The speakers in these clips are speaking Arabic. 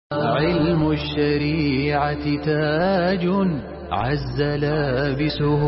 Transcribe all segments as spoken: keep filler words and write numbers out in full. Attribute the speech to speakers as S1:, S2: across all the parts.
S1: علم الشريعة تاج عز لابسه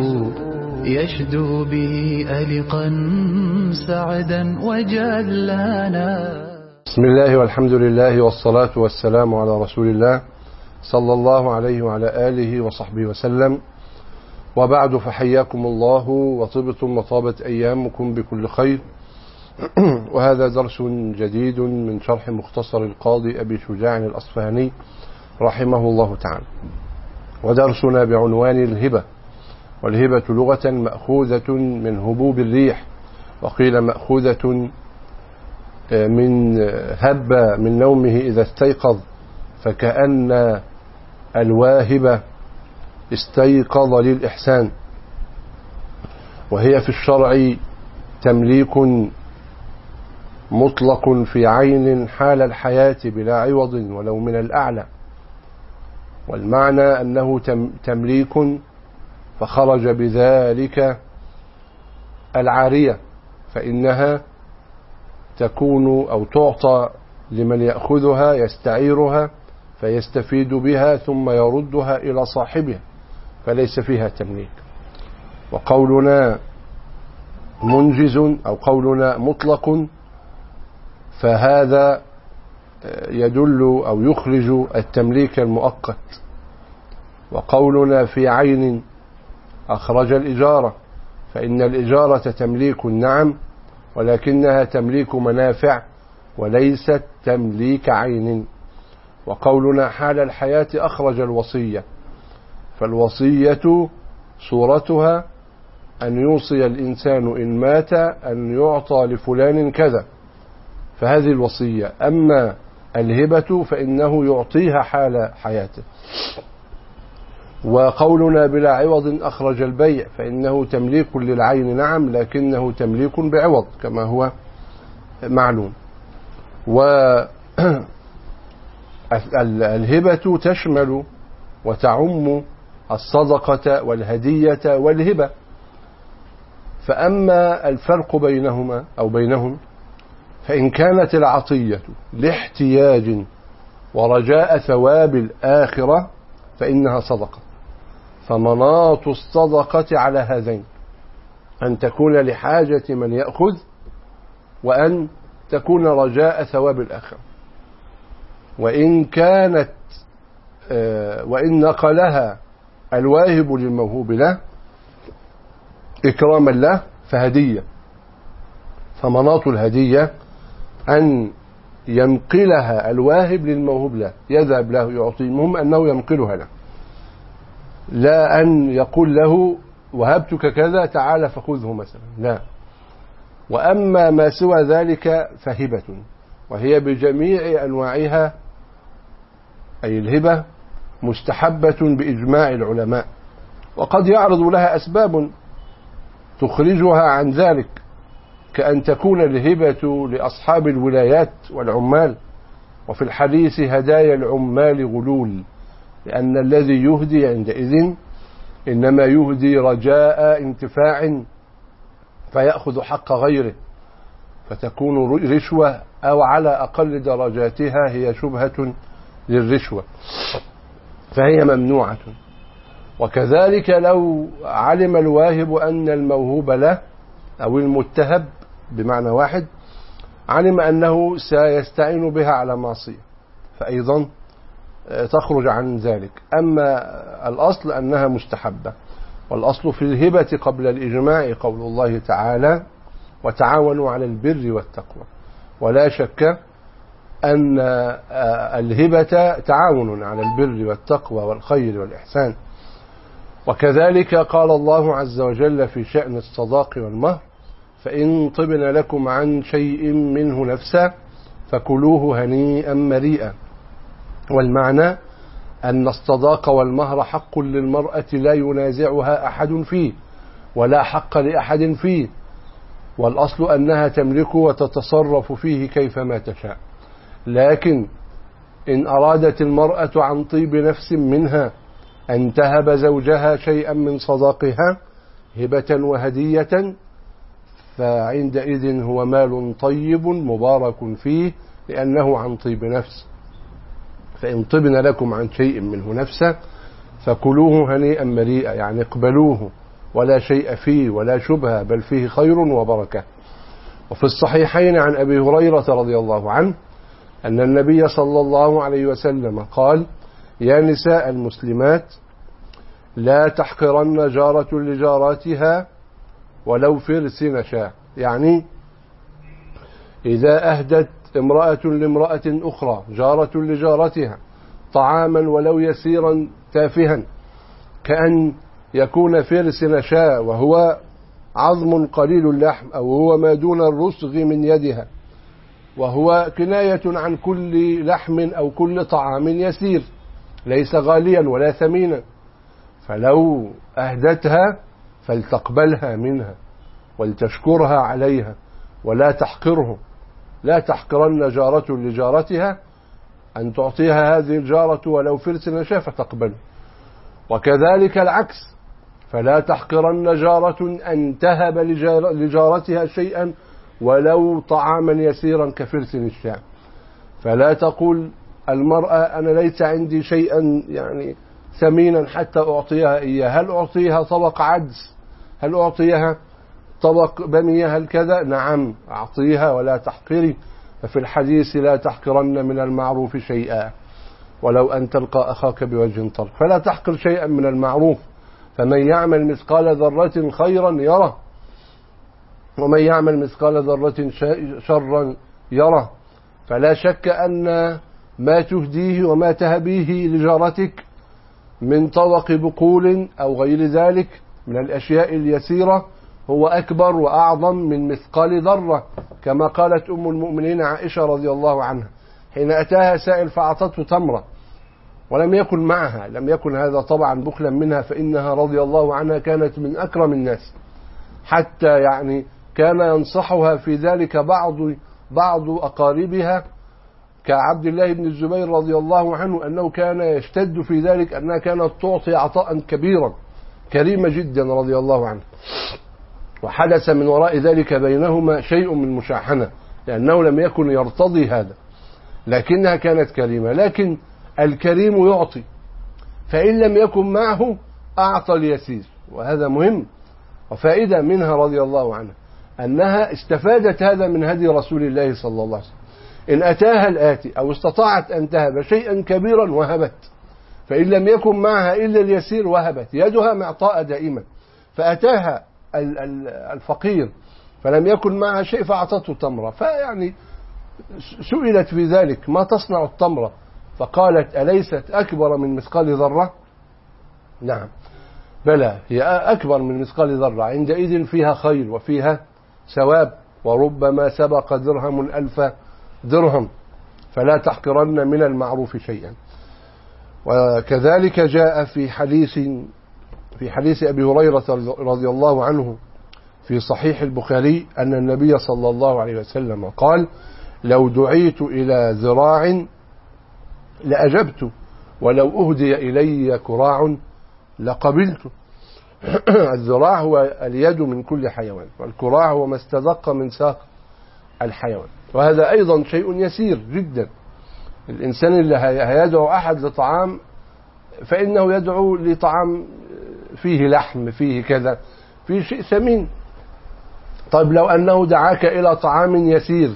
S1: يشدو به ألقا سعدا وجلانا.
S2: بسم الله والحمد لله والصلاة والسلام على رسول الله صلى الله عليه وعلى آله وصحبه وسلم، وبعد، فحياكم الله وطبتم وطابت أيامكم بكل خير. وهذا درس جديد من شرح مختصر القاضي أبي شجاع الأصفهاني رحمه الله تعالى، ودرسنا بعنوان الهبة. والهبة لغة مأخوذة من هبوب الريح، وقيل مأخوذة من هب من نومه إذا استيقظ، فكأن الواهب استيقظ للإحسان. وهي في الشرع تمليك مطلق في عين حال الحياة بلا عوض ولو من الأعلى، والمعنى أنه تمليك فخرج بذلك العارية، فإنها تكون أو تعطى لمن يأخذها يستعيرها فيستفيد بها ثم يردها إلى صاحبها، فليس فيها تمليك. وقولنا منجز أو قولنا مطلق فهذا يدل أو يخرج التمليك المؤقت. وقولنا في عين أخرج الإجارة، فإن الإجارة تمليك نعم، ولكنها تمليك منافع وليست تمليك عين. وقولنا حال الحياة أخرج الوصية، فالوصية صورتها أن يوصي الإنسان إن مات أن يعطى لفلان كذا، فهذه الوصية. أما الهبة فإنه يعطيها حال حياته. وقولنا بلا عوض أخرج البيع، فإنه تمليك للعين نعم، لكنه تمليك بعوض كما هو معلوم. والهبة تشمل وتعم الصدقة والهدية والهبة. فأما الفرق بينهما أو بينهم، فإن كانت العطية لاحتياج ورجاء ثواب الآخرة فإنها صدقة. فمناط الصدقة على هذين، أن تكون لحاجة من يأخذ، وأن تكون رجاء ثواب الآخرة. وإن كانت وإن نقلها الواهب للموهوب له إكراما له فهدية. فمناط الهدية أن ينقلها الواهب للموهوب له، يذهب له يعطيه، المهم أنه ينقلها له، لا أن يقول له وهبتك كذا تعال فخذه مثلا، لا. وأما ما سوى ذلك فهبة، وهي بجميع أنواعها، أي الهبة مستحبة بإجماع العلماء، وقد يعرض لها أسباب تخرجها عن ذلك، كأن تكون الهبة لأصحاب الولايات والعمال، وفي الحديث هدايا العمال غلول، لأن الذي يهدي عندئذ إنما يهدي رجاء انتفاع فيأخذ حق غيره، فتكون رشوة، أو على أقل درجاتها هي شبهة للرشوة، فهي ممنوعة. وكذلك لو علم الواهب أن الموهوب له أو المتهب بمعنى واحد علم أنه سيستعين بها على معصية، فأيضا تخرج عن ذلك. أما الأصل أنها مستحبة. والأصل في الهبة قبل الإجماع قول الله تعالى وتعاونوا على البر والتقوى. ولا شك أن الهبة تعاون على البر والتقوى والخير والإحسان. وكذلك قال الله عز وجل في شأن الصداق والمهر فإن طبن لكم عن شيء منه نفسا فكلوه هنيئا مريئا. والمعنى أن الصداق والمهر حق للمرأة لا ينازعها أحد فيه، ولا حق لأحد فيه، والأصل أنها تملك وتتصرف فيه كيفما تشاء. لكن إن أرادت المرأة عن طيب نفس منها أن تهب زوجها شيئا من صداقها هبة وهدية، فعندئذ هو مال طيب مبارك فيه، لأنه عن طيب نفس. فإن طبن لكم عن شيء منه نفسا فكلوه هنيئا مريئا، يعني اقبلوه ولا شيء فيه ولا شبهة، بل فيه خير وبركة. وفي الصحيحين عن أبي هريرة رضي الله عنه أن النبي صلى الله عليه وسلم قال: يا نساء المسلمات لا تحقرن جارة لجاراتها ولو فرس نشاء. يعني إذا أهدت امرأة لامرأة أخرى جارة لجارتها طعاما ولو يسيرا تافها، كأن يكون فرس نشاء وهو عظم قليل اللحم، أو هو ما دون الرسغ من يدها، وهو كناية عن كل لحم أو كل طعام يسير ليس غاليا ولا ثمينا، فلو أهدتها فلتقبلها منها ولتشكرها عليها ولا تحقره. لا تحقرن جارة لجارتها، أن تعطيها هذه الجارة ولو فرس نشاء فتقبل. وكذلك العكس، فلا تحقرن جارة أن تهب لجارتها شيئا ولو طعاما يسيرا كفرس الشاة. فلا تقول المرأة أنا ليس عندي شيئا يعني ثمينا حتى أعطيها إياه، هل أعطيها طبق عدس، هل أعطيها طبق بمية، هل كذا؟ نعم أعطيها ولا تحقري. ففي الحديث لا تحقرن من المعروف شيئا ولو أن تلقى أخاك بوجه طلق. فلا تحقر شيئا من المعروف، فمن يعمل مثقال ذرة خيرا يره ومن يعمل مثقال ذرة شرا يره. فلا شك أن ما تهديه وما تهبيه لجارتك من طبق بقول أو غير ذلك من الأشياء اليسيرة هو أكبر وأعظم من مثقال ذرة، كما قالت أم المؤمنين عائشة رضي الله عنها حين أتاها سائل فأعطته تمرة ولم يكن معها، لم يكن هذا طبعا بخلا منها، فإنها رضي الله عنها كانت من أكرم الناس، حتى يعني كان ينصحها في ذلك بعض بعض أقاربها كعبد الله بن الزبير رضي الله عنه، أنه كان يشتد في ذلك أنها كانت تعطي عطاء كبيرا، كريمة جدا رضي الله عنه. وحدث من وراء ذلك بينهما شيء من مشاحنة، لأنه لم يكن يرتضي هذا، لكنها كانت كريمة. لكن الكريم يعطي، فإن لم يكن معه أعطى اليسير، وهذا مهم. وفائدة منها رضي الله عنها أنها استفادت هذا من هدي رسول الله صلى الله عليه وسلم. إن أتاها الآتي أو استطاعت أن تهب شيئا كبيرا وهبت، فإن لم يكن معها إلا اليسير وهبت، يدها معطاء دائما. فأتاها الفقير فلم يكن معها شيء فأعطته تمرة، فيعني سئلت في ذلك ما تصنع التمرة؟ فقالت أليست أكبر من مثقال ذرة؟ نعم بلى، هي أكبر من مثقال ذرة، عندئذ فيها خير وفيها ثواب، وربما سبق درهم ألف درهم. فلا تحقرن من المعروف شيئا. وكذلك جاء في حديث في حديث أبي هريرة رضي الله عنه في صحيح البخاري أن النبي صلى الله عليه وسلم قال: لو دعيت إلى ذراع لأجبت ولو أهدي إلي كراع لقبلت. الذراع هو اليد من كل حيوان، والكراع هو ما استدق من ساق الحيوان، وهذا أيضا شيء يسير جدا. الإنسان اللي هيدعو أحد لطعام فإنه يدعو لطعام فيه لحم فيه كذا، فيه شيء ثمين. طيب لو أنه دعاك إلى طعام يسير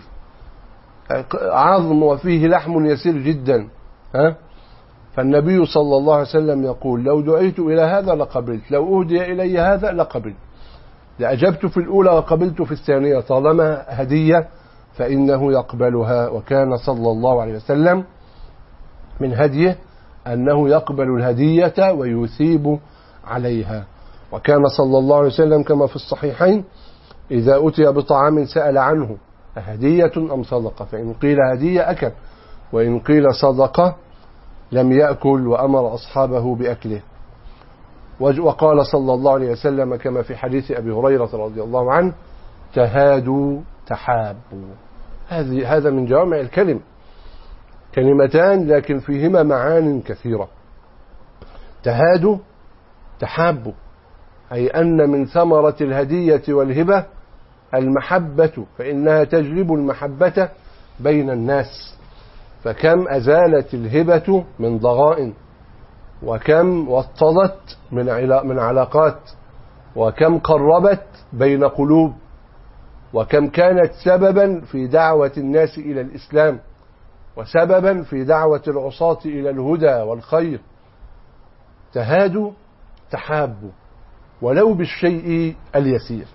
S2: عظم وفيه لحم يسير جدا، ها؟ فالنبي صلى الله عليه وسلم يقول: لو دعيت إلى هذا لقبلت، لو أهدي إلي هذا لقبلت، لأجبت في الأولى وقبلت في الثانية، طالما هدية فإنه يقبلها. وكان صلى الله عليه وسلم من هديه أنه يقبل الهدية ويثيب عليها. وكان صلى الله عليه وسلم كما في الصحيحين إذا أتي بطعام سأل عنه هدية أم صدقة، فإن قيل هدية أكل، وإن قيل صدقة لم يأكل، وأمر أصحابه بأكله. وقال صلى الله عليه وسلم كما في حديث أبي هريرة رضي الله عنه: تهادوا تحابوا. هذه هذا من جوامع الكلم، كلمتان لكن فيهما معان كثيرة. تهادوا تحابوا، أي أن من ثمرة الهدية والهبة المحبة، فإنها تجلب المحبة بين الناس. فكم أزالت الهبة من ضغائن، وكم وطدت من علاقات، وكم قربت بين قلوب، وكم كانت سببا في دعوة الناس إلى الإسلام، وسببا في دعوة العصاة إلى الهدى والخير. تهادوا تحابوا ولو بالشيء اليسير.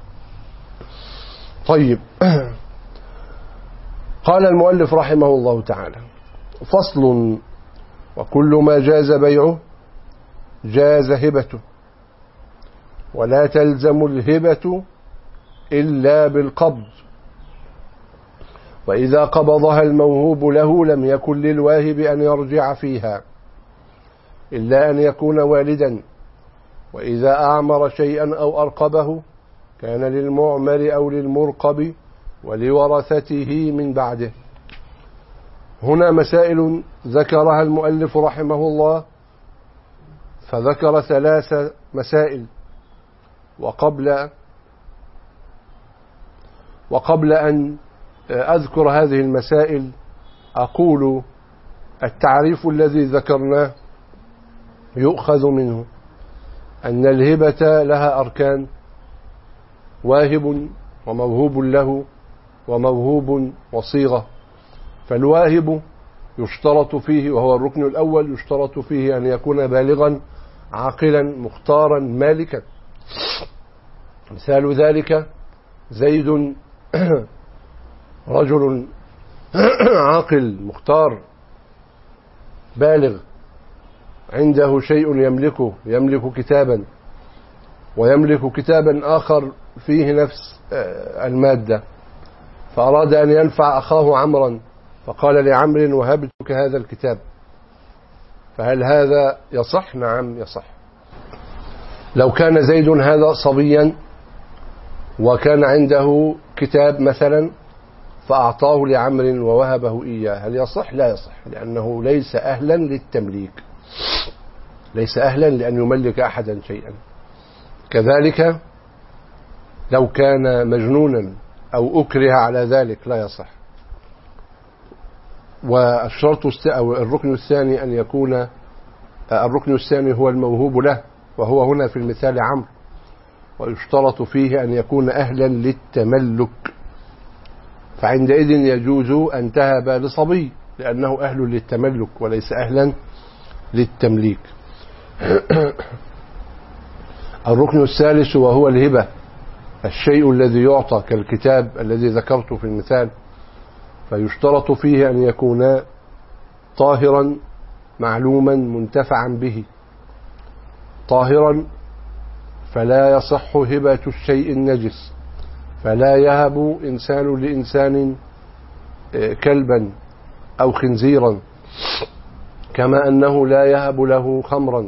S2: طيب، قال المؤلف رحمه الله تعالى: فصل: وكل ما جاز بيعه جاز هبته، ولا تلزم الهبة إلا بالقبض، وإذا قبضها الموهوب له لم يكن للواهب أن يرجع فيها إلا أن يكون والدا، وإذا أعمر شيئا أو أرقبه كان للمعمر أو للمرقب ولورثته من بعده. هنا مسائل ذكرها المؤلف رحمه الله، فذكر ثلاث مسائل. وقبل وقبل أن أذكر هذه المسائل أقول التعريف الذي ذكرناه يؤخذ منه أن الهبة لها أركان: واهب وموهوب له وموهوب وصيغة. فالواهب يشترط فيه، وهو الركن الأول، يشترط فيه أن يكون بالغا عاقلا مختارا مالكا. مثال ذلك: زيد رجل عاقل مختار بالغ، عنده شيء يملكه، يملك كتابا، ويملك كتابا آخر فيه نفس المادة، فأراد أن ينفع أخاه عمرا، فقال لعمر: وهبتك هذا الكتاب. فهل هذا يصح؟ نعم يصح. لو كان زيد هذا صبيا وكان عنده كتاب مثلا فأعطاه لعمر ووهبه إياه، هل يصح؟ لا يصح، لأنه ليس أهلا للتمليك، ليس أهلا لأن يملك أحدا شيئا. كذلك لو كان مجنونا أو أكره على ذلك لا يصح. والشرط أو الركن الثاني أن يكون الركن الثاني هو الموهوب له، وهو هنا في المثال عمرو، ويشترط فيه أن يكون أهلا للتملك، فعندئذ يجوز أن تهب لصبي لأنه أهل للتملك وليس أهلا للتمليك. الركن الثالث وهو الهبة، الشيء الذي يعطى كالكتاب الذي ذكرته في المثال، فيشترط فيه أن يكون طاهرا معلوما منتفعا به. طاهرا فلا يصح هبة الشيء النجس، فلا يهب إنسان لإنسان كلبا أو خنزيرا، كما أنه لا يهب له خمرا.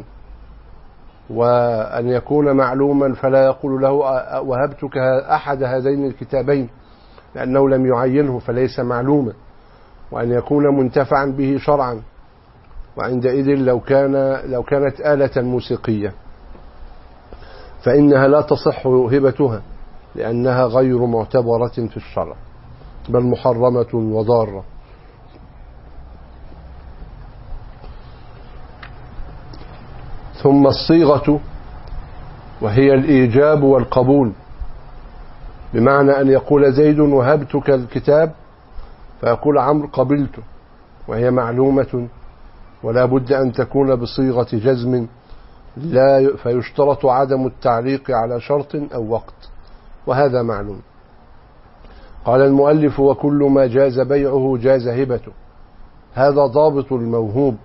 S2: وأن يكون معلوما فلا يقول له: وهبتك أحد هذين الكتابين، لأنه لم يعينه فليس معلوما. وأن يكون منتفعا به شرعا، وعندئذ لو كان لو كانت آلة موسيقية فإنها لا تصح هبتها، لأنها غير معتبرة في الشرع بل محرمة وضارة. ثم الصيغة، وهي الإيجاب والقبول، بمعنى أن يقول زيد: وهبتك الكتاب، فيقول عمرو: قبلته، وهي معلومة ولا بد أن تكون بصيغة جزم، لا فيشترط عدم التعليق على شرط أو وقت، وهذا معلوم. قال المؤلف: وكل ما جاز بيعه جاز هبته. هذا ضابط الموهوب،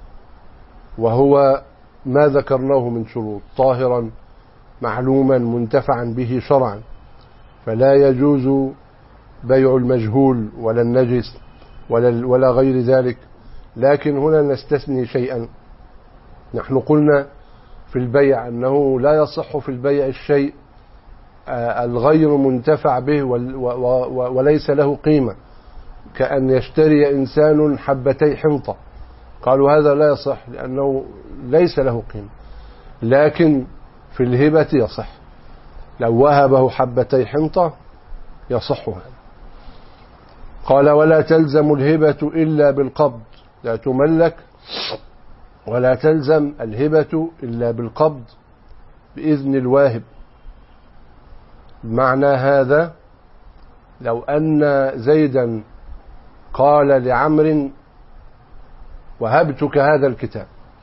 S2: وهو ما ذكرناه من شروط: طاهرا معلوما منتفعا به شرعا، فلا يجوز بيع المجهول ولا النجس ولا, ولا غير ذلك. لكن هنا نستثني شيئا. نحن قلنا في البيع أنه لا يصح في البيع الشيء الغير منتفع به وليس له قيمة، كأن يشتري إنسان حبتي حنطة، قالوا هذا لا يصح لأنه ليس له قيمة. لكن في الهبة يصح، لو وهبه حبتي حنطة يصح هذا. قال ولا تلزم الهبة إلا بالقبض، لا تملك ولا تلزم الهبة إلا بالقبض بإذن الواهب. معنى هذا لو أن زيدا قال لعمر وهبتك هذا الكتاب،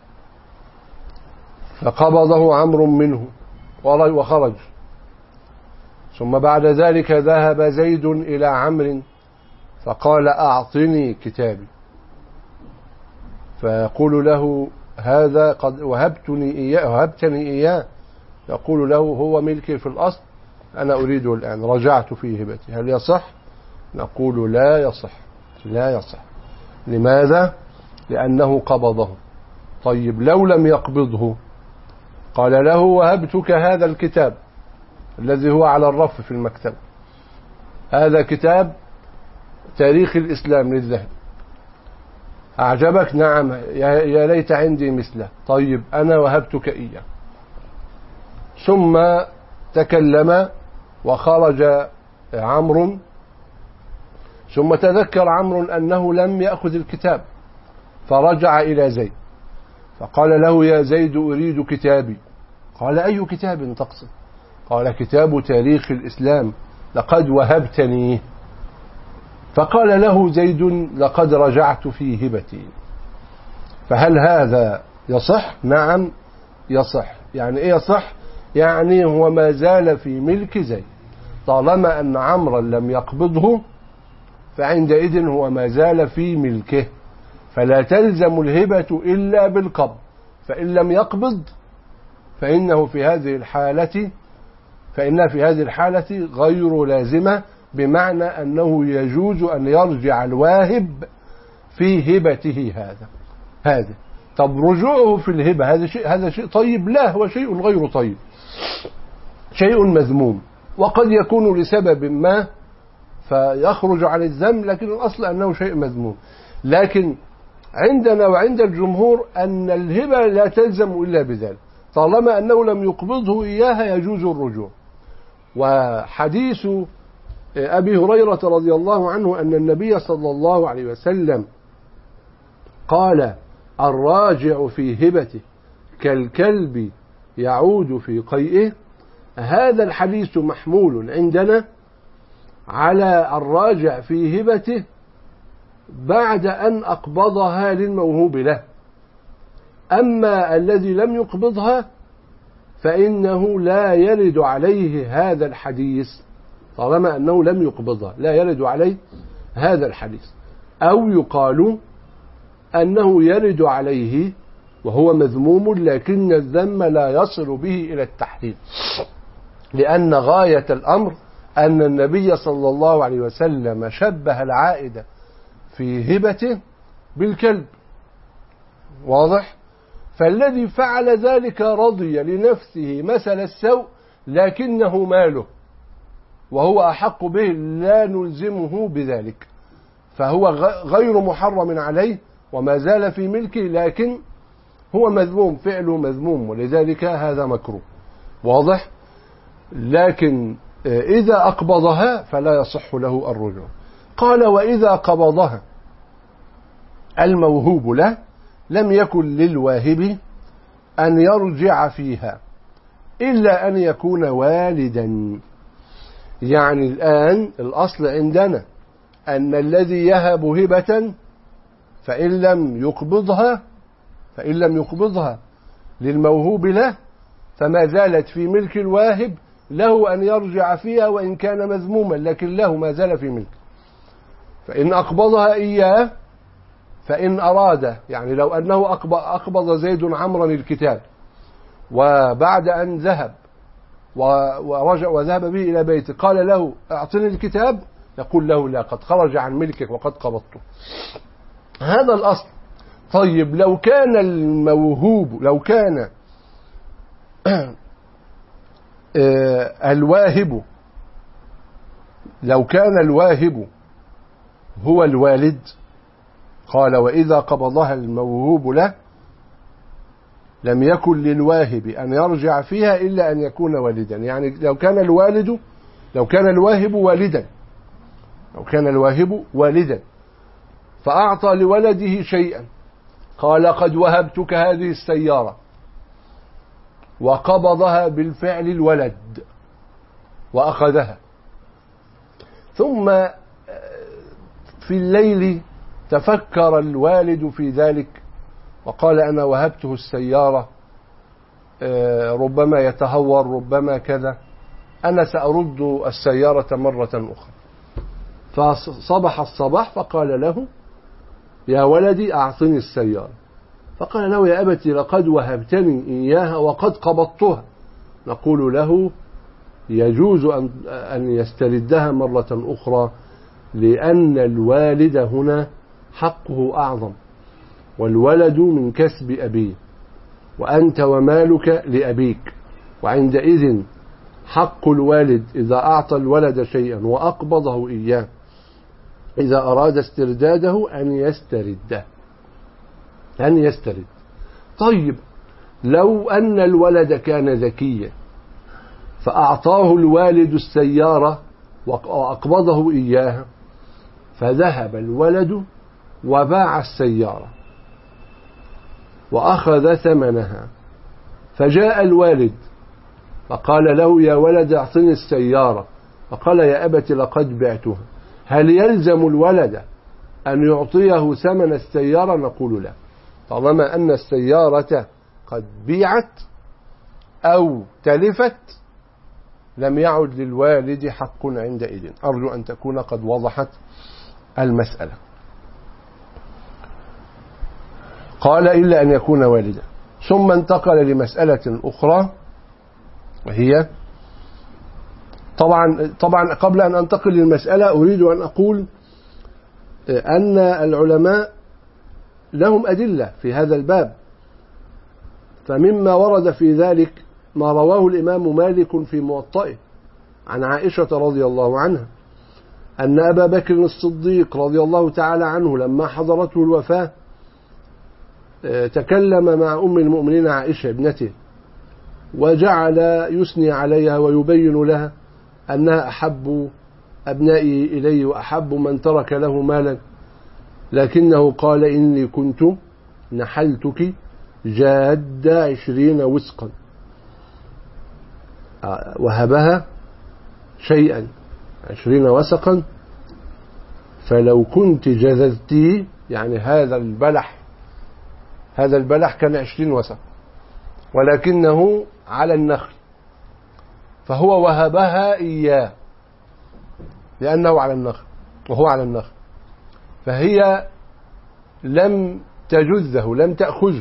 S2: فقبضه عمرو منه وخرج، ثم بعد ذلك ذهب زيد إلى عمرو فقال أعطني كتابي، فيقول له هذا قد وهبتني إياه وهبتني إياه، يقول له هو ملكي في الأصل، أنا أريده الآن، رجعت في هبتي، هل يصح؟ نقول لا يصح، لا يصح. لماذا؟ لأنه قبضه. طيب لو لم يقبضه، قال له وهبتك هذا الكتاب الذي هو على الرف في المكتب، هذا كتاب تاريخ الإسلام للذهب، أعجبك؟ نعم، يا ليت عندي مثله، طيب أنا وهبتك إياه. ثم تكلم وخرج عمرو، ثم تذكر عمرو أنه لم يأخذ الكتاب، فرجع إلى زيد فقال له يا زيد أريد كتابي. قال أي كتاب تقصد؟ قال كتاب تاريخ الإسلام، لقد وهبتني. فقال له زيد لقد رجعت في هبتي. فهل هذا يصح؟ نعم يصح. يعني إيه يصح؟ يعني هو ما زال في ملك زيد، طالما أن عمرا لم يقبضه فعندئذ هو ما زال في ملكه، فلا تلزم الهبة إلا بالقبض، فإن لم يقبض فإنه في هذه الحالة فإنها في هذه الحالة غير لازمة، بمعنى أنه يجوز أن يرجع الواهب في هبته هذا هذا طب رجوعه في الهبة هذا شيء هذا شيء طيب؟ لا، هو شيء غير طيب، شيء مذموم، وقد يكون لسبب ما فيخرج عن الذم، لكن الأصل أنه شيء مذموم. لكن عندنا وعند الجمهور أن الهبة لا تلزم إلا بذلك، طالما أنه لم يقبضه إياها يجوز الرجوع. وحديث أبي هريرة رضي الله عنه أن النبي صلى الله عليه وسلم قال الراجع في هبته كالكلب يعود في قيئه، هذا الحديث محمول عندنا على الراجع في هبته بعد أن أقبضها للموهوب له. أما الذي لم يقبضها فإنه لا يرد عليه هذا الحديث، طالما أنه لم يقبضها لا يرد عليه هذا الحديث. أو يقال أنه يرد عليه وهو مذموم، لكن الذم لا يصل به إلى التحريم، لأن غاية الأمر أن النبي صلى الله عليه وسلم شبه العائد في هبته بالكلب، واضح؟ فالذي فعل ذلك رضي لنفسه مثل السوء لكنه ماله وهو أحق به، لا نلزمه بذلك، فهو غير محرم عليه وما زال في ملكه، لكن هو مذموم، فعله مذموم، ولذلك هذا مكروه، واضح؟ لكن إذا أقبضها فلا يصح له الرجوع. قال وإذا قبضها الموهوب له لم يكن للواهب أن يرجع فيها إلا أن يكون والدا. يعني الآن الأصل عندنا أن الذي يهب هبة فإن لم يقبضها فإن لم يقبضها للموهوب له فما زالت في ملك الواهب، له أن يرجع فيها وإن كان مذموما، لكن له ما زال في ملك. فإن أقبضها إياه فإن أراد، يعني لو أنه أقبض زيد عمرا الكتاب وبعد أن ذهب ورجع وذهب به إلى بيته قال له أعطني الكتاب، يقول له لا، قد خرج عن ملكك وقد قبضته. هذا الأصل. طيب لو كان الموهوب لو كان الواهب لو كان الواهب هو الوالد، قال وإذا قبضها الموهوب له لم يكن للواهب أن يرجع فيها إلا أن يكون والدا. يعني لو كان الوالد لو كان الواهب والدا أو كان الواهب والدا فأعطى لولده شيئا، قال قد وهبتك هذه السيارة، وقبضها بالفعل الولد وأخذها، ثم في الليل تفكر الوالد في ذلك وقال أنا وهبته السيارة، ربما يتهور ربما كذا، أنا سأرد السيارة مرة أخرى. فصبح الصباح فقال له يا ولدي أعطني السيارة، فقال له يا أبتي لقد وهبتني إياها وقد قبضتها. نقول له يجوز أن يستردها مرة أخرى، لأن الوالد هنا حقه أعظم، والولد من كسب أبيه، وأنت ومالك لأبيك، وعندئذ حق الوالد إذا أعطى الولد شيئا وأقبضه إياه إذا أراد استرداده أن يسترده أن يسترد. طيب لو أن الولد كان ذكيا فأعطاه الوالد السيارة وأقبضه إياها، فذهب الولد وباع السيارة وأخذ ثمنها، فجاء الوالد فقال له يا ولد أعطني السيارة، فقال يا أبت لقد بعتها، هل يلزم الولد أن يعطيه ثمن السيارة؟ نقول لا، طالما أن السيارة قد بيعت أو تلفت لم يعد للوالد حق عندئذ. أرجو أن تكون قد وضحت المسألة. قال إلا أن يكون والدا. ثم انتقل لمسألة أخرى، وهي طبعا طبعا قبل أن أنتقل للمسألة أريد أن أقول أن العلماء لهم أدلة في هذا الباب، فمما ورد في ذلك ما رواه الإمام مالك في موطئه عن عائشة رضي الله عنها أن أبا بكر الصديق رضي الله تعالى عنه لما حضرته الوفاة تكلم مع أم المؤمنين عائشة ابنته، وجعل يثني عليها ويبين لها أنها أحب أبنائي إلي وأحب من ترك له مالا، لكنه قال إني كنت نحلتك جاد عشرين وسقا، وهبها شيئا عشرين وسقا، فلو كنت جذذتي، يعني هذا البلح هذا البلح كان عشرين وسق ولكنه على النخل، فهو وهبها إياه لأنه على النخل وهو على النخل، فهي لم تجذه لم تأخذه،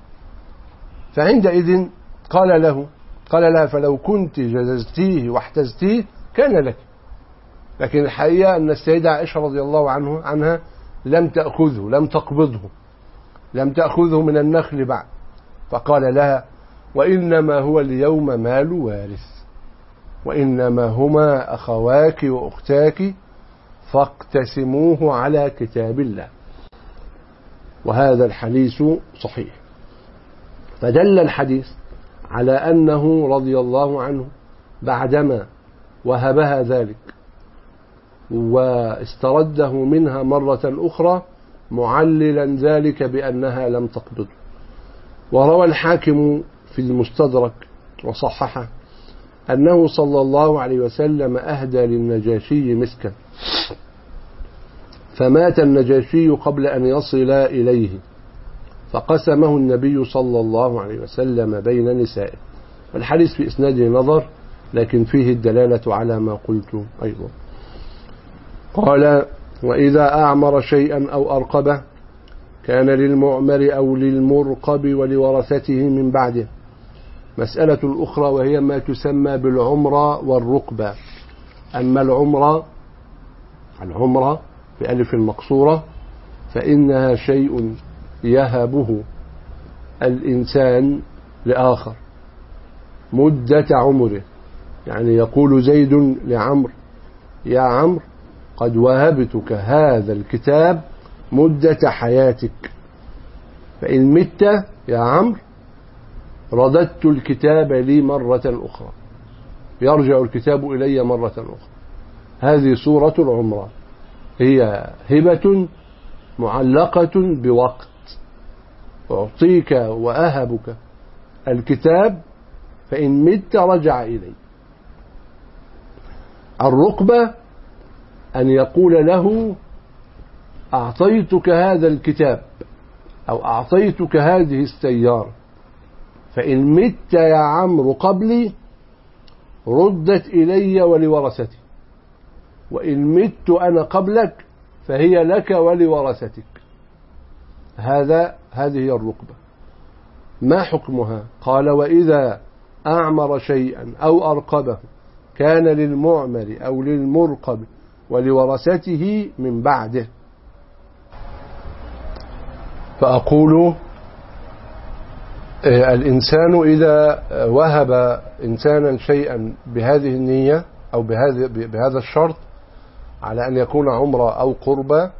S2: فعندئذ قال له قال لها فلو كنت جذزتيه واحتزتيه كان لك، لكن الحقيقة أن السيدة عائشة رضي الله عنه عنها لم تأخذه لم تقبضه لم تأخذه من النخل بعد، فقال لها وإنما هو اليوم مال وارث، وإنما هما أخواك وأختاك فاقتسموه على كتاب الله. وهذا الحديث صحيح، فدل الحديث على أنه رضي الله عنه بعدما وهبها ذلك واسترده منها مرة أخرى معللا ذلك بأنها لم تقبضه. وروى الحاكم في المستدرك وصححه أنه صلى الله عليه وسلم أهدى للنجاشي مسكا، فمات النجاشي قبل أن يصل إليه، فقسمه النبي صلى الله عليه وسلم بين نسائه. والحديث في إسناده نظر، لكن فيه الدلالة على ما قلت أيضا. قال وإذا أعمر شيئا أو أرقبه كان للمعمر أو للمرقب ولورثته من بعده. مسألة الأخرى وهي ما تسمى بالعمرة والرقبة. أما العمرة العمرة بألف المقصورة فإنها شيء يهبه الإنسان لآخر مدة عمره، يعني يقول زيد لعمر يا عمرو قد وهبتك هذا الكتاب مدة حياتك، فإن مت يا عمرو رددت الكتاب لي مرة أخرى، يرجع الكتاب إلي مرة أخرى. هذه صورة العمرة. هي هبة معلقة بوقت، أعطيك وأهبك الكتاب فإن مت رجع إلي. الرقبة أن يقول له أعطيتك هذا الكتاب أو أعطيتك هذه السيارة، فإن مت يا عمرو قبلي ردت إلي ولورثتي، وإن مت أنا قبلك فهي لك ولورثتك. هذا هذه هي الرقبة. ما حكمها؟ قال وإذا أعمر شيئا أو أرقبه كان للمعمر أو للمرقب ولورثته من بعده. فأقول الإنسان إذا وهب إنسانا شيئا بهذه النية أو بهذا بهذا الشرط على أن يكون عمرة أو قربة،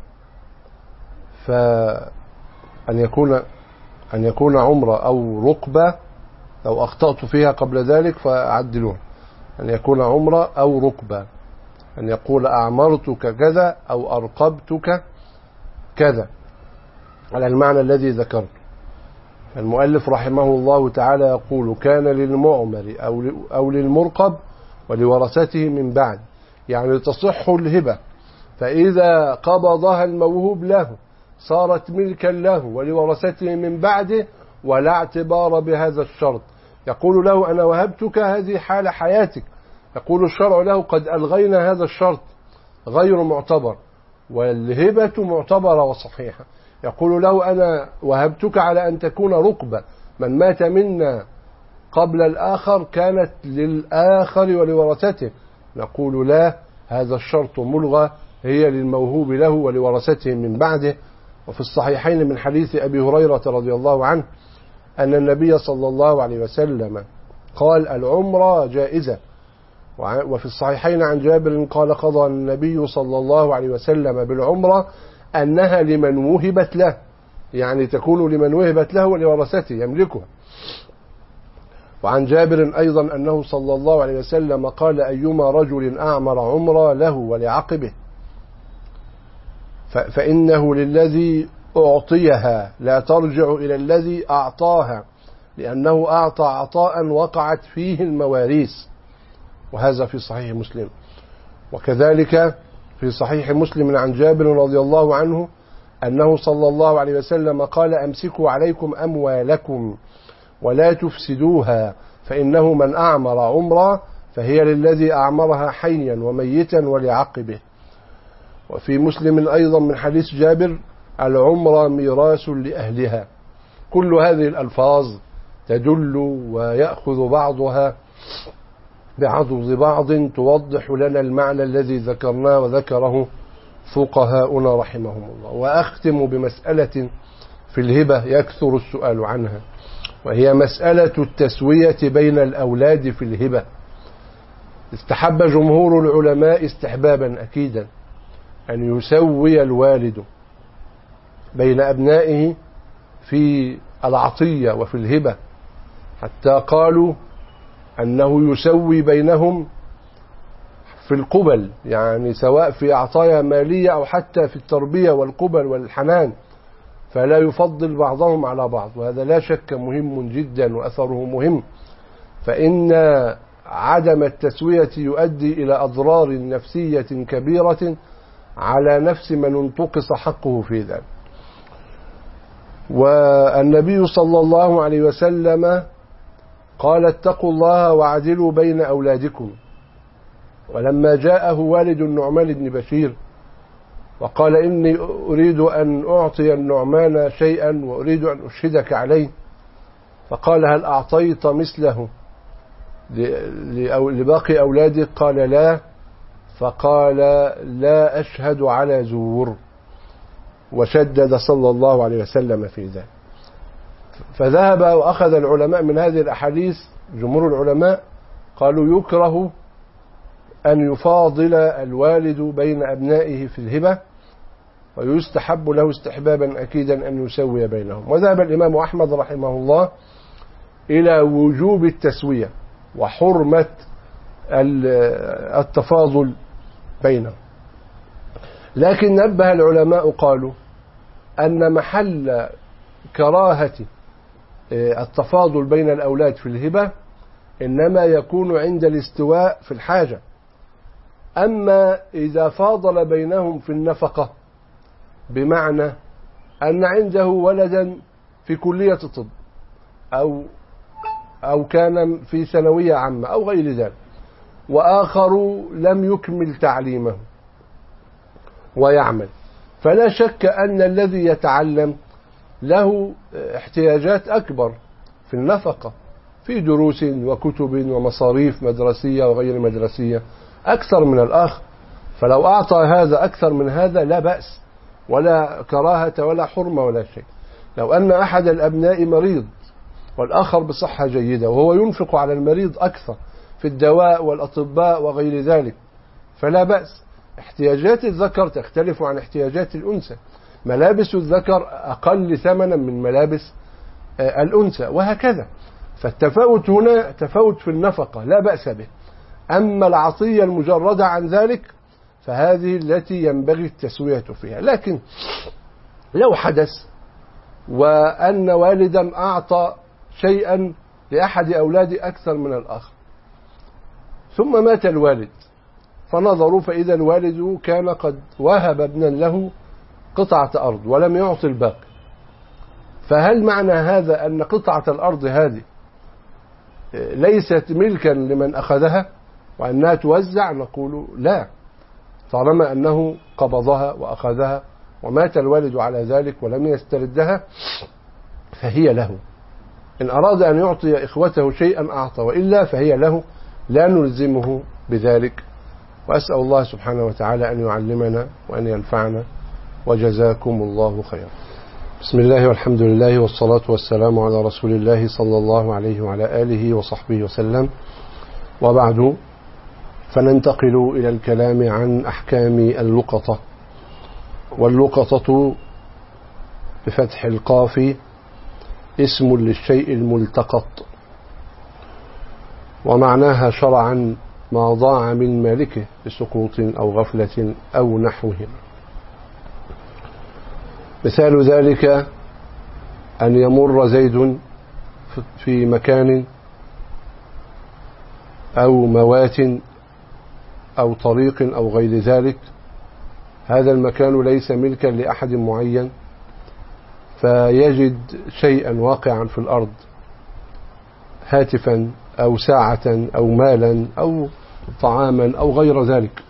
S2: فأن يكون أن يكون عمرة أو رقبة، لو أخطأت فيها قبل ذلك فأعدلوها، أن يكون عمرة أو رقبة، أن يقول أعمرتك كذا أو أرقبتك كذا على المعنى الذي ذكرت. المؤلف رحمه الله تعالى يقول كان للمعمر أو للمرقب ولورثته من بعد، يعني تصح الهبة، فإذا قبضها الموهوب له صارت ملكا له ولورثته من بعده، ولا اعتبار بهذا الشرط. يقول له أنا وهبتك هذه حال حياتك، يقول الشرع له قد ألغينا هذا الشرط غير معتبر، والهبة معتبرة وصحيحة. يقول له أنا وهبتك على أن تكون رقبة، من مات منا قبل الآخر كانت للآخر ولورثته. نقول لا، هذا الشرط ملغى، هي للموهوب له ولورثته من بعده. وفي الصحيحين من حديث أبي هريرة رضي الله عنه أن النبي صلى الله عليه وسلم قال العمرة جائزة. وفي الصحيحين عن جابر قال قضى النبي صلى الله عليه وسلم بالعمرة أنها لمن وهبت له، يعني تكون لمن وهبت له ولورثته يملكها. وعن جابر أيضا أنه صلى الله عليه وسلم قال أيما رجل أعمر عمرة له ولعقبه فإنه للذي أعطيها لا ترجع إلى الذي أعطاها، لأنه أعطى عطاء وقعت فيه المواريث. وهذا في صحيح مسلم. وكذلك في صحيح مسلم عن جابر رضي الله عنه أنه صلى الله عليه وسلم قال أمسكوا عليكم أموالكم ولا تفسدوها، فإنه من أعمر عمرة فهي للذي أعمرها حيا وميتا ولعقبه. وفي مسلم أيضا من حديث جابر العمرة ميراث لأهلها. كل هذه الألفاظ تدل ويأخذ بعضها بعض بعض توضح لنا المعنى الذي ذكرناه وذكره فقهاؤنا رحمهم الله. وأختم بمسألة في الهبة يكثر السؤال عنها، وهي مسألة التسوية بين الأولاد في الهبة. استحب جمهور العلماء استحبابا أكيدا أن يسوي الوالد بين أبنائه في العطية وفي الهبة، حتى قالوا أنه يسوي بينهم في القبل، يعني سواء في عطايا مالية أو حتى في التربية والقبل والحنان، فلا يفضل بعضهم على بعض. وهذا لا شك مهم جدا وأثره مهم، فإن عدم التسوية يؤدي إلى أضرار نفسية كبيرة على نفس من انتقص حقه في ذلك. والنبي صلى الله عليه وسلم قال اتقوا الله وعدلوا بين أولادكم. ولما جاءه والد النعمان بن بشير وقال إني أريد أن أعطي النعمان شيئا وأريد أن أشهدك عليه، فقال هل أعطيت مثله لباقي أولادك؟ قال لا. فقال لا أشهد على زور، وشدد صلى الله عليه وسلم في ذلك. فذهب وأخذ العلماء من هذه الأحاديث، جمهور العلماء قالوا يكره أن يفاضل الوالد بين أبنائه في الهبة، ويستحب له استحبابا أكيدا أن يسوي بينهم. وذهب الإمام أحمد رحمه الله إلى وجوب التسوية وحرمة التفاضل بينهم، لكن نبه العلماء قالوا أن محل كراهة التفاضل بين الأولاد في الهبة إنما يكون عند الاستواء في الحاجة. أما إذا فاضل بينهم في النفقة بمعنى أن عنده ولدا في كلية الطب أو أو كان في ثانوية عامة أو غير ذلك، وآخر لم يكمل تعليمه ويعمل، فلا شك أن الذي يتعلم له احتياجات أكبر في النفقة، في دروس وكتب ومصاريف مدرسية وغير مدرسية أكثر من الآخر. فلو أعطى هذا أكثر من هذا لا بأس ولا كراهة ولا حرمة ولا شيء. لو أن أحد الأبناء مريض والآخر بصحة جيدة وهو ينفق على المريض أكثر في الدواء والأطباء وغير ذلك فلا بأس. احتياجات الذكر تختلف عن احتياجات الأنثى، ملابس الذكر أقل ثمنا من ملابس الأنثى وهكذا. فالتفاوت هنا تفاوت في النفقة لا بأس به. أما العطية المجردة عن ذلك فهذه التي ينبغي التسوية فيها. لكن لو حدث وأن والدا أعطى شيئا لأحد أولاده أكثر من الآخر ثم مات الوالد فنظروا فإذا الوالد كان قد وهب ابنا له قطعة أرض ولم يعطي الباقي، فهل معنى هذا أن قطعة الأرض هذه ليست ملكا لمن أخذها وأنها توزع؟ نقول لا، طالما أنه قبضها وأخذها ومات الوالد على ذلك ولم يستردها فهي له. إن أراد أن يعطي إخوته شيئا أعطى، وإلا فهي له، لا نلزمه بذلك. وأسأل الله سبحانه وتعالى أن يعلمنا وأن ينفعنا، وجزاكم الله خيرا. بسم الله والحمد لله والصلاة والسلام على رسول الله صلى الله عليه وعلى آله وصحبه وسلم، وبعد، فننتقل إلى الكلام عن أحكام اللقطة. واللقطة بفتح القاف اسم للشيء الملتقط، ومعناها شرعا ما ضاع من مالكه بسقوط أو غفلة أو نحوهما. مثال ذلك أن يمر زيد في مكان أو موات أو طريق أو غير ذلك، هذا المكان ليس ملكا لأحد معين، فيجد شيئا واقعا في الأرض، هاتفا أو ساعة أو مالا أو طعاما أو غير ذلك،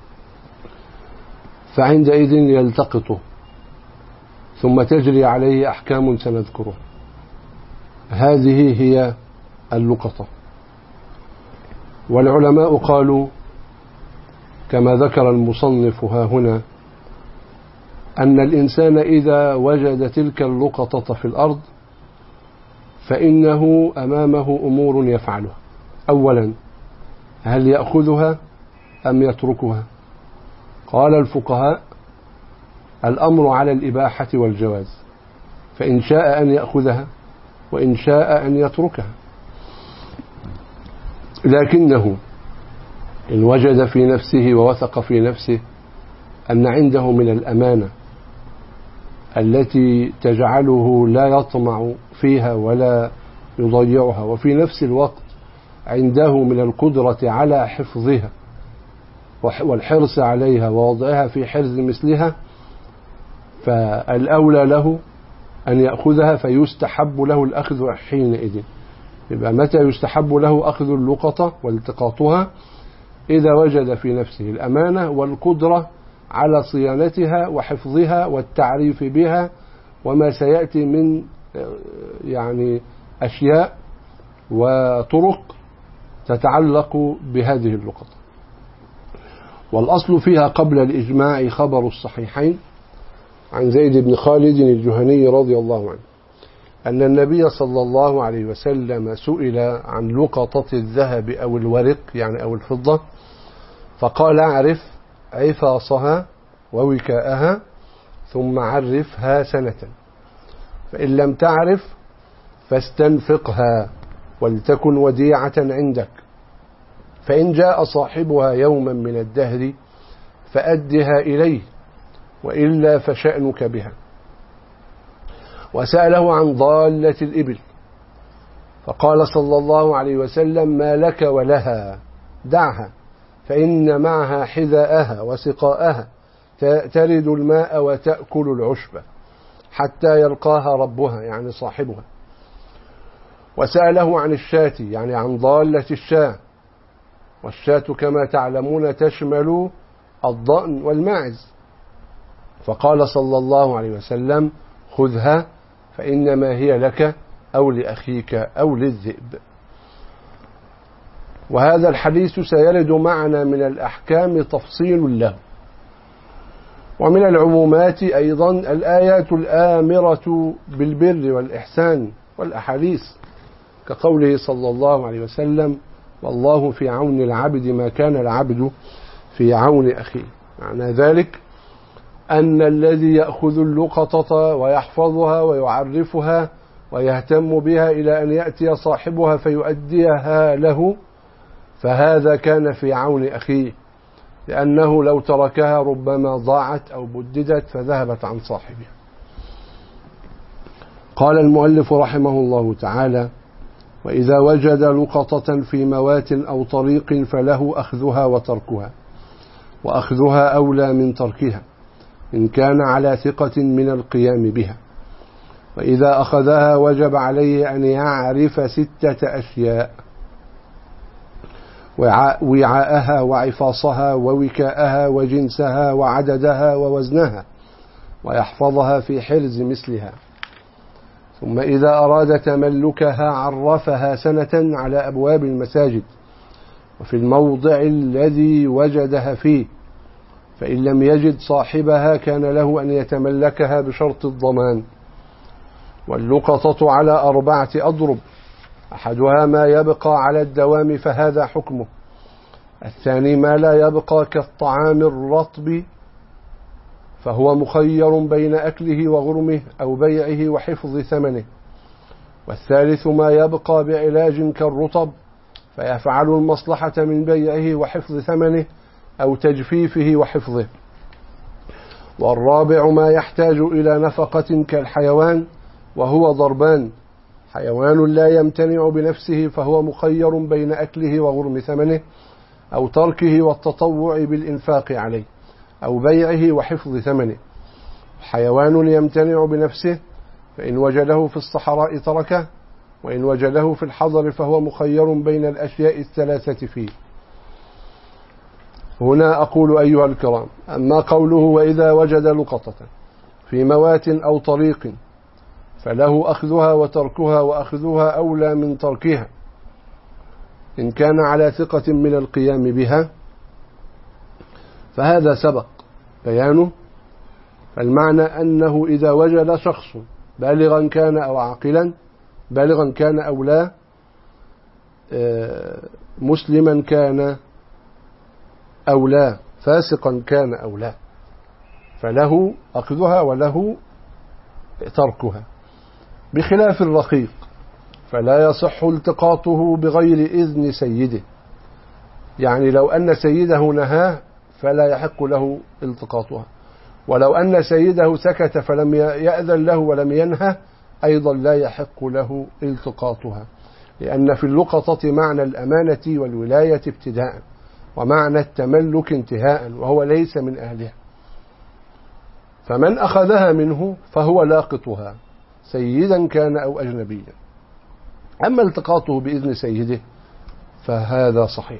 S2: فعندئذ يلتقطه ثم تجري عليه أحكام سنذكره. هذه هي اللقطة. والعلماء قالوا كما ذكر المصنف ها هنا أن الإنسان إذا وجد تلك اللقطة في الأرض فإنه أمامه أمور يفعلها. أولا، هل يأخذها أم يتركها؟ قال الفقهاء الأمر على الإباحة والجواز، فإن شاء أن يأخذها وإن شاء أن يتركها. لكنه إن وجد في نفسه ووثق في نفسه أن عنده من الأمانة التي تجعله لا يطمع فيها ولا يضيعها، وفي نفس الوقت عنده من القدرة على حفظها والحرص عليها ووضعها في حرز مثلها، فالأولى له أن يأخذها، فيستحب له الأخذ حينئذ. يبقى متى يستحب له أخذ اللقطة والتقاطها؟ إذا وجد في نفسه الأمانة والقدرة على صيانتها وحفظها والتعريف بها، وما سيأتي من يعني أشياء وطرق تتعلق بهذه اللقطة. والأصل فيها قبل الإجماع خبر الصحيحين عن زيد بن خالد الجهني رضي الله عنه أن النبي صلى الله عليه وسلم سئل عن لقطة الذهب أو الورق يعني أو الفضة، فقال اعرف عفاصها ووكاءها ثم عرفها سنة، فإن لم تعرف فاستنفقها ولتكن وديعة عندك، فإن جاء صاحبها يوما من الدهر فأدها إليه وإلا فشأنك بها. وسأله عن ضالة الإبل فقال صلى الله عليه وسلم: ما لك ولها، دعها، فإن معها حذاءها وسقاءها، ترد الماء وتأكل العشب حتى يلقاها ربها، يعني صاحبها. وسأله عن الشاة، يعني عن ضالة الشاة، والشاة كما تعلمون تشمل الضأن والماعز، فقال صلى الله عليه وسلم: خذها فإنما هي لك أو لأخيك أو للذئب. وهذا الحديث سيرد معنا من الأحكام تفصيل له. ومن العمومات أيضا الآيات الآمرة بالبر والإحسان والأحاديث، كقوله صلى الله عليه وسلم: والله في عون العبد ما كان العبد في عون أخيه. معنى ذلك أن الذي يأخذ اللقطة ويحفظها ويعرفها ويهتم بها إلى أن يأتي صاحبها فيؤديها له، فهذا كان في عون أخيه، لأنه لو تركها ربما ضاعت أو بددت فذهبت عن صاحبها. قال المؤلف رحمه الله تعالى: وإذا وجد لقطة في موات أو طريق فله أخذها وتركها، وأخذها أولى من تركها إن كان على ثقة من القيام بها. وإذا أخذها وجب عليه أن يعرف ستة أشياء: وعاءها وعفاصها ووكاءها وجنسها وعددها ووزنها، ويحفظها في حرز مثلها. ثم إذا أراد تملكها عرفها سنة على أبواب المساجد وفي الموضع الذي وجدها فيه، فإن لم يجد صاحبها كان له أن يتملكها بشرط الضمان. واللقطة على أربعة أضرب: أحدها ما يبقى على الدوام فهذا حكمه، الثاني ما لا يبقى كالطعام الرطب فهو مخير بين أكله وغرمه أو بيعه وحفظ ثمنه، والثالث ما يبقى بعلاج كالرطب فيفعل المصلحة من بيعه وحفظ ثمنه أو تجفيفه وحفظه، والرابع ما يحتاج إلى نفقة كالحيوان وهو ضربان: حيوان لا يمتنع بنفسه فهو مخير بين أكله وغرم ثمنه أو تركه والتطوع بالإنفاق عليه أو بيعه وحفظ ثمنه. حيوان يمتنع بنفسه فإن وجده في الصحراء تركه، وإن وجده في الحضر فهو مخير بين الأشياء الثلاثة فيه. هنا أقول أيها الكرام: أما قوله وإذا وجد لقطة في موات أو طريق فله أخذها وتركها، وأخذها أولى من تركها إن كان على ثقة من القيام بها، فهذا سبق بيانه. فالمعنى أنه إذا وجد شخص بالغا كان أو عاقلا، بالغا كان أو لا، مسلما كان أو لا، فاسقا كان أو لا، فله أخذها وله تركها، بخلاف الرقيق فلا يصح التقاطه بغير إذن سيده. يعني لو أن سيده نهاه فلا يحق له التقاطها، ولو أن سيده سكت فلم يأذن له ولم ينهه أيضا لا يحق له التقاطها، لأن في اللقطة معنى الأمانة والولاية ابتداء، ومعنى التملك انتهاء، وهو ليس من أهلها. فمن أخذها منه فهو لاقطها سيدا كان أو أجنبيا. أما التقاطه بإذن سيده فهذا صحيح.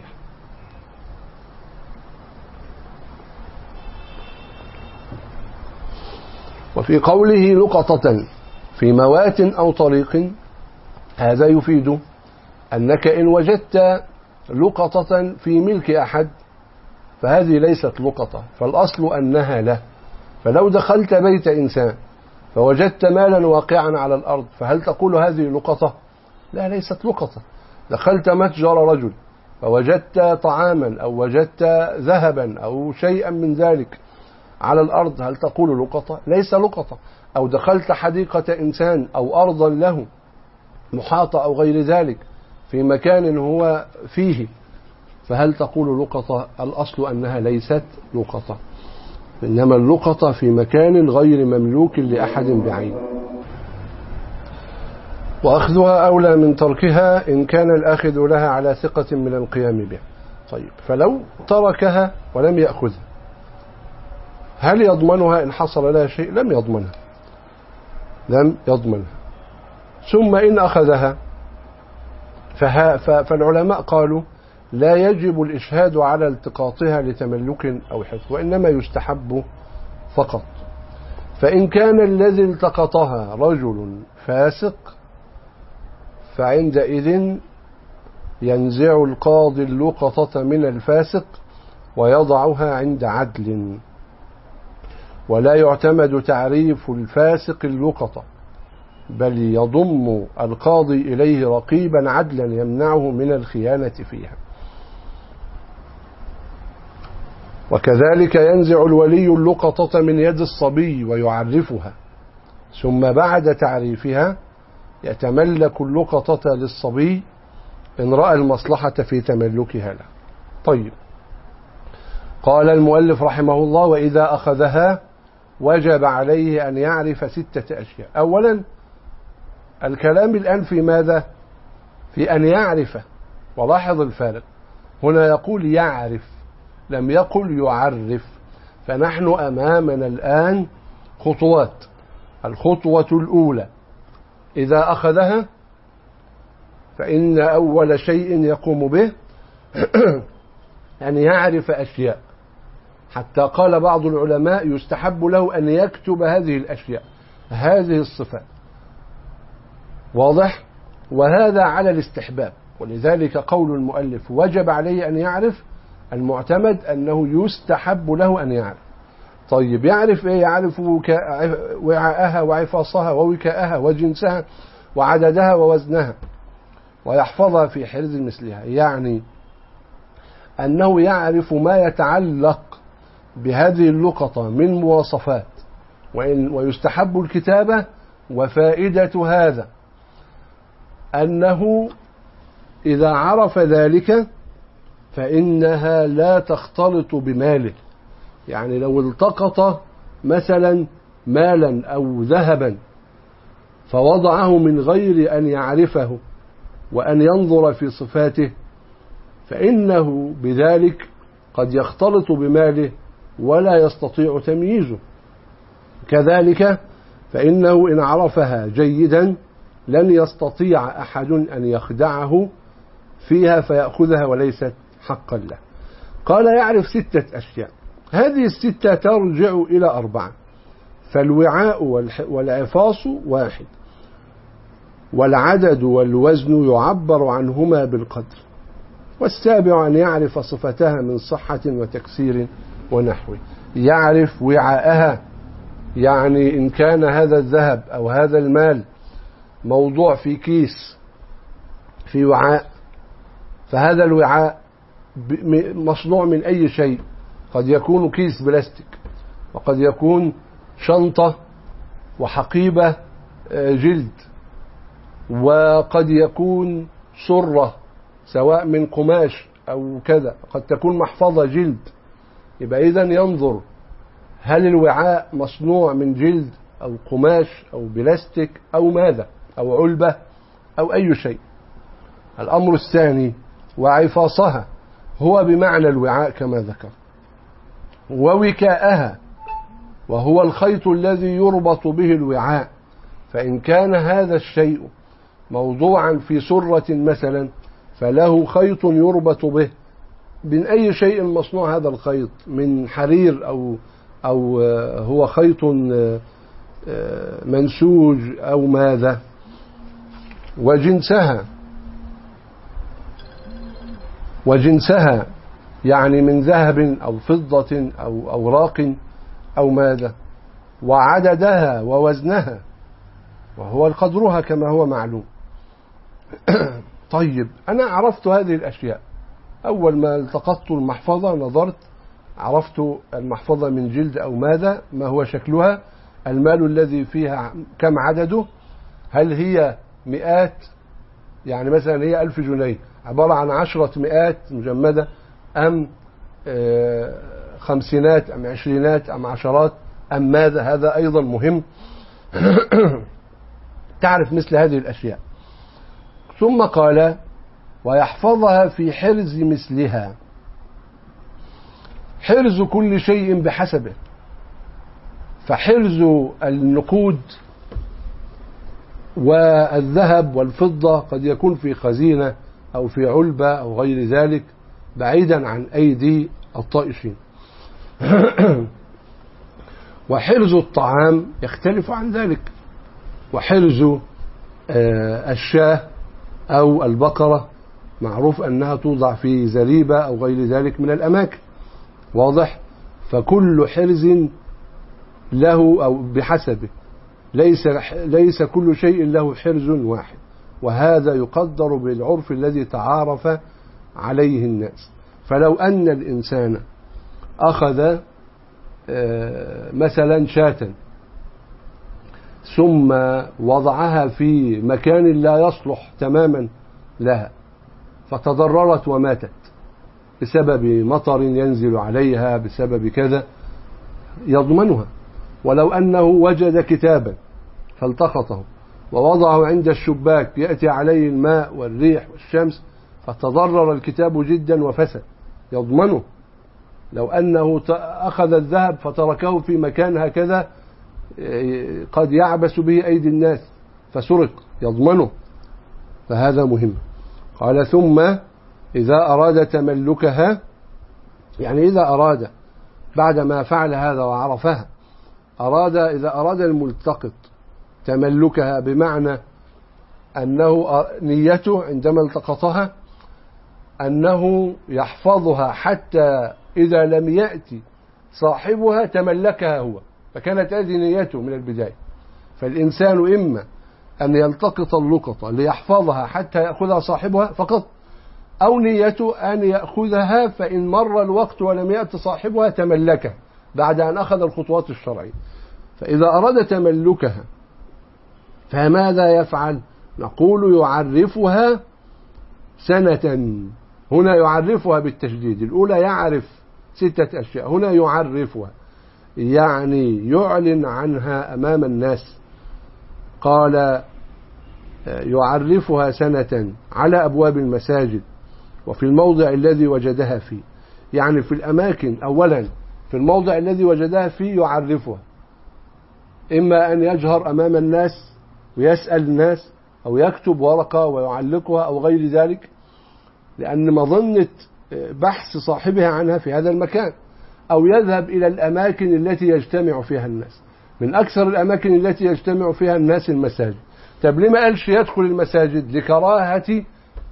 S2: وفي قوله لقطة في موات أو طريق، هذا يفيد أنك إن وجدت لقطة في ملك أحد فهذه ليست لقطة، فالأصل أنها له. فلو دخلت بيت إنسان فوجدت مالا واقعا على الأرض فهل تقول هذه لقطة؟ لا، ليست لقطة. دخلت متجر رجل فوجدت طعاما أو وجدت ذهبا أو شيئا من ذلك على الأرض، هل تقول لقطة؟ ليس لقطة. أو دخلت حديقة إنسان أو أرضا له محاطة أو غير ذلك في مكان هو فيه، فهل تقول لقطة؟ الأصل أنها ليست لقطة. إنما اللقطة في مكان غير مملوك لأحد بعين. وأخذها أولى من تركها إن كان الآخذ لها على ثقة من القيام بها. طيب، فلو تركها ولم يأخذها هل يضمنها إن حصل لها شيء؟ لم يضمنها لم يضمنها ثم إن أخذها فالعلماء قالوا لا يجب الإشهاد على التقاطها لتملك أو حفظ، وإنما يستحب فقط. فإن كان الذي التقطها رجل فاسق فعندئذ ينزع القاضي اللقطة من الفاسق ويضعها عند عدل، ولا يعتمد تعريف الفاسق اللقطة، بل يضم القاضي إليه رقيبا عدلا يمنعه من الخيانة فيها. وكذلك ينزع الولي اللقطة من يد الصبي ويعرفها، ثم بعد تعريفها يتملك اللقطة للصبي إن رأى المصلحة في تملكها له. طيب، قال المؤلف رحمه الله: وإذا أخذها وجب عليه أن يعرف ستة أشياء. أولا، الكلام الآن في ماذا؟ في أن يعرف. ولاحظ الفارق، هنا يقول يعرف لم يقل يعرف. فنحن أمامنا الآن خطوات. الخطوة الأولى: إذا أخذها فإن أول شيء يقوم به أن يعرف أشياء، حتى قال بعض العلماء يستحب له أن يكتب هذه الأشياء، هذه الصفات. واضح؟ وهذا على الاستحباب، ولذلك قول المؤلف وجب عليه أن يعرف، المعتمد أنه يستحب له أن يعرف. طيب، يعرف إيه؟ يعرف وعاءها وعفاصها ووكاءها وجنسها وعددها ووزنها، ويحفظها في حرز مثلها، يعني أنه يعرف ما يتعلق بهذه اللقطة من مواصفات، ويستحب الكتابة. وفائدة هذا أنه إذا عرف ذلك فإنها لا تختلط بماله. يعني لو التقط مثلا مالا أو ذهبا فوضعه من غير أن يعرفه وأن ينظر في صفاته، فإنه بذلك قد يختلط بماله ولا يستطيع تمييزه. كذلك فإنه إن عرفها جيدا لن يستطيع أحد أن يخدعه فيها فيأخذها وليست حقا له. قال يعرف ستة أشياء، هذه الستة ترجع إلى أربعة: فالوعاء والعفاص واحد، والعدد والوزن يعبر عنهما بالقدر، والسابع أن يعرف صفتها من صحة وتكسير ونحوه. يعرف وعاءها، يعني إن كان هذا الذهب أو هذا المال موضوع في كيس في وعاء، فهذا الوعاء مصنوع من أي شيء، قد يكون كيس بلاستيك، وقد يكون شنطة وحقيبة جلد، وقد يكون سرة سواء من قماش أو كذا، قد تكون محفظة جلد. يبقى إذن ينظر هل الوعاء مصنوع من جلد أو قماش أو بلاستيك أو ماذا، أو علبة أو أي شيء. الأمر الثاني: وعفاصها، هو بمعنى الوعاء كما ذكر، ووكاءها، وهو الخيط الذي يربط به الوعاء. فإن كان هذا الشيء موضوعا في سرة مثلا فله خيط يربط به. من أي شيء مصنوع هذا الخيط؟ من حرير أو أو هو خيط منسوج أو ماذا. وجنسها وجنسها يعني من ذهب أو فضة أو أوراق أو ماذا. وعددها ووزنها، وهو قدرها كما هو معلوم. طيب، أنا عرفت هذه الأشياء. أول ما التقطت المحفظة نظرت، عرفت المحفظة من جلد أو ماذا، ما هو شكلها، المال الذي فيها كم عدده، هل هي مئات، يعني مثلا هي ألف جنيه عبارة عن عشرة مئات مجمدة، أم خمسينات أم عشرينات أم عشرات أم ماذا؟ هذا أيضا مهم تعرف مثل هذه الأشياء. ثم قال ويحفظها في حرز مثلها. حرز كل شيء بحسبه، فحرز النقود والذهب والفضة قد يكون في خزينة أو في علبة أو غير ذلك بعيدا عن أيدي الطائشين. وحرز الطعام يختلف عن ذلك، وحرز الشاة أو البقرة معروف أنها توضع في زريبة أو غير ذلك من الأماكن، واضح؟ فكل حرز له أو بحسبه، ليس ليس كل شيء له حرز واحد، وهذا يقدر بالعرف الذي تعارف عليه الناس. فلو أن الإنسان أخذ مثلا شاة ثم وضعها في مكان لا يصلح تماما لها فتضررت وماتت بسبب مطر ينزل عليها بسبب كذا يضمنها. ولو أنه وجد كتابا فالتقطه ووضعه عند الشباك يأتي عليه الماء والريح والشمس فتضرر الكتاب جدا وفسد يضمنه. لو أنه أخذ الذهب فتركه في مكان هكذا قد يعبس به أيدي الناس فسرق يضمنه. فهذا مهم. قال ثم إذا أراد تملكها، يعني إذا أراد بعدما فعل هذا وعرفها أراد إذا أراد الملتقط تملكها، بمعنى أنه نيته عندما التقطها أنه يحفظها حتى إذا لم يأتي صاحبها تملكها هو، فكانت هذه نيته من البداية. فالإنسان إما أن يلتقط اللقطة ليحفظها حتى يأخذها صاحبها فقط، أو نيته أن يأخذها فإن مر الوقت ولم يأتي صاحبها تملكها بعد أن أخذ الخطوات الشرعية. فإذا أراد تملكها فماذا يفعل؟ نقول يعرفها سنة. هنا يعرفها بالتشديد، الأولى يعرف ستة أشياء، هنا يعرفها يعني يعلن عنها أمام الناس. قال يعرفها سنة على أبواب المساجد وفي الموضع الذي وجدها فيه، يعني في الأماكن أولا في الموضع الذي وجدها فيه يعرفها، إما أن يجهر أمام الناس ويسأل الناس أو يكتب ورقة ويعلقها أو غير ذلك، لأن مظنة بحث صاحبها عنها في هذا المكان، أو يذهب إلى الأماكن التي يجتمع فيها الناس. من أكثر الأماكن التي يجتمع فيها الناس المساجد. طب لما قالش يدخل المساجد؟ لكراهة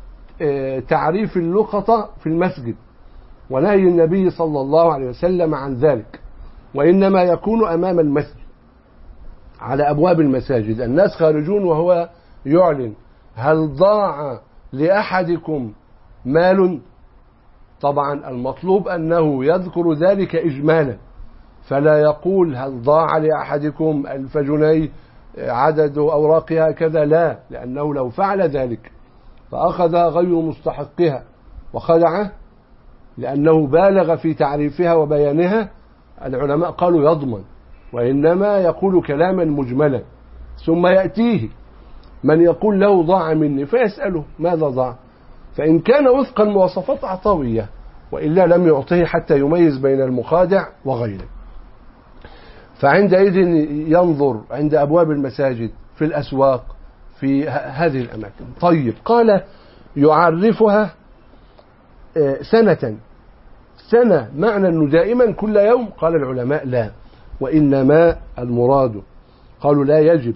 S2: تعريف اللقطة في المسجد ونهي النبي صلى الله عليه وسلم عن ذلك، وإنما يكون أمام المسجد على أبواب المساجد، الناس خارجون وهو يعلن هل ضاع لأحدكم مال؟ طبعا المطلوب أنه يذكر ذلك إجمالا، فلا يقول هل ضاع لأحدكم ألف جنيه عدد أوراقها كذا، لا، لأنه لو فعل ذلك فأخذ غير مستحقها وخدعه لأنه بالغ في تعريفها وبيانها، العلماء قالوا يضمن، وإنما يقول كلاما مجملا. ثم يأتيه من يقول له ضاع مني فيسأله ماذا ضاع، فإن كان وفق المواصفات أعطاه إياه، وإلا لم يعطيه حتى يميز بين المخادع وغيره. فعندئذ ينظر عند أبواب المساجد في الأسواق في هذه الأماكن. طيب، قال يعرفها سنة. سنة معنى أنه دائما كل يوم؟ قال العلماء لا، وإنما المراد قالوا لا يجب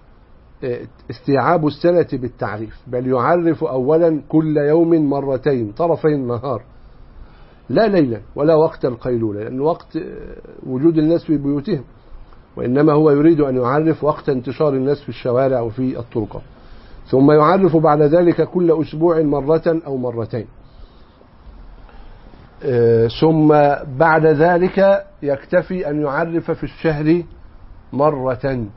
S2: استيعاب السنة بالتعريف، بل يعرف أولا كل يوم مرتين طرفي النهار، لا ليلا ولا وقت القيلولة، لأن وقت وجود الناس في بيوتهم، وإنما هو يريد أن يعرف وقت انتشار الناس في الشوارع وفي الطرقات. ثم يعرف بعد ذلك كل أسبوع مرة أو مرتين، ثم بعد ذلك يكتفي أن يعرف في الشهر مرة.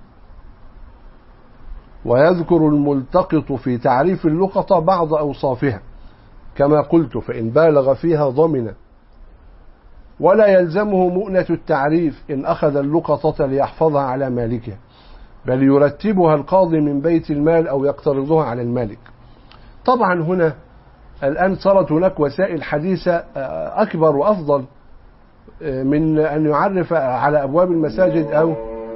S2: ويذكر الملتقط في تعريف اللقطة بعض أوصافها كما قلت، فإن بالغ فيها ضمن ولا يلزمه مؤنة التعريف إن أخذ اللقطة ليحفظها على مالكها، بل يرتبها القاضي من بيت المال أو يقترضها على المالك. طبعا هنا الآن صارت هناك وسائل حديثة أكبر وأفضل من أن يعرف على أبواب المساجد أو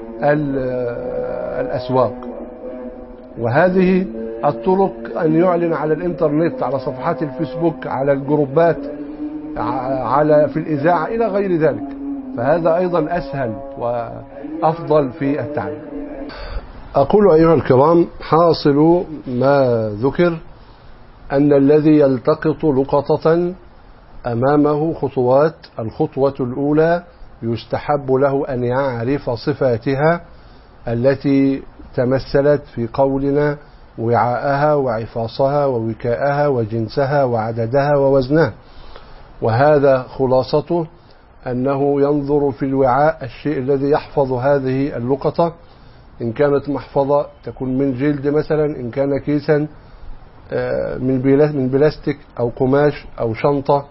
S2: الأسواق، وهذه الطرق أن يعلن على الإنترنت، على صفحات الفيسبوك، على الجروبات، على في الإذاعة إلى غير ذلك، فهذا أيضا أسهل وأفضل في التعليم. أقول أيها الكرام، حاصل ما ذكر أن الذي يلتقط لقطة أمامه خطوات. الخطوة الأولى يستحب له أن يعرف صفاتها التي تمثلت في قولنا وعاءها وعفاصها ووكاءها وجنسها وعددها ووزنها، وهذا خلاصته أنه ينظر في الوعاء الشيء الذي يحفظ هذه اللقطة، إن كانت محفظة تكون من جلد مثلا، إن كان كيسا من بلاستيك أو قماش أو شنطة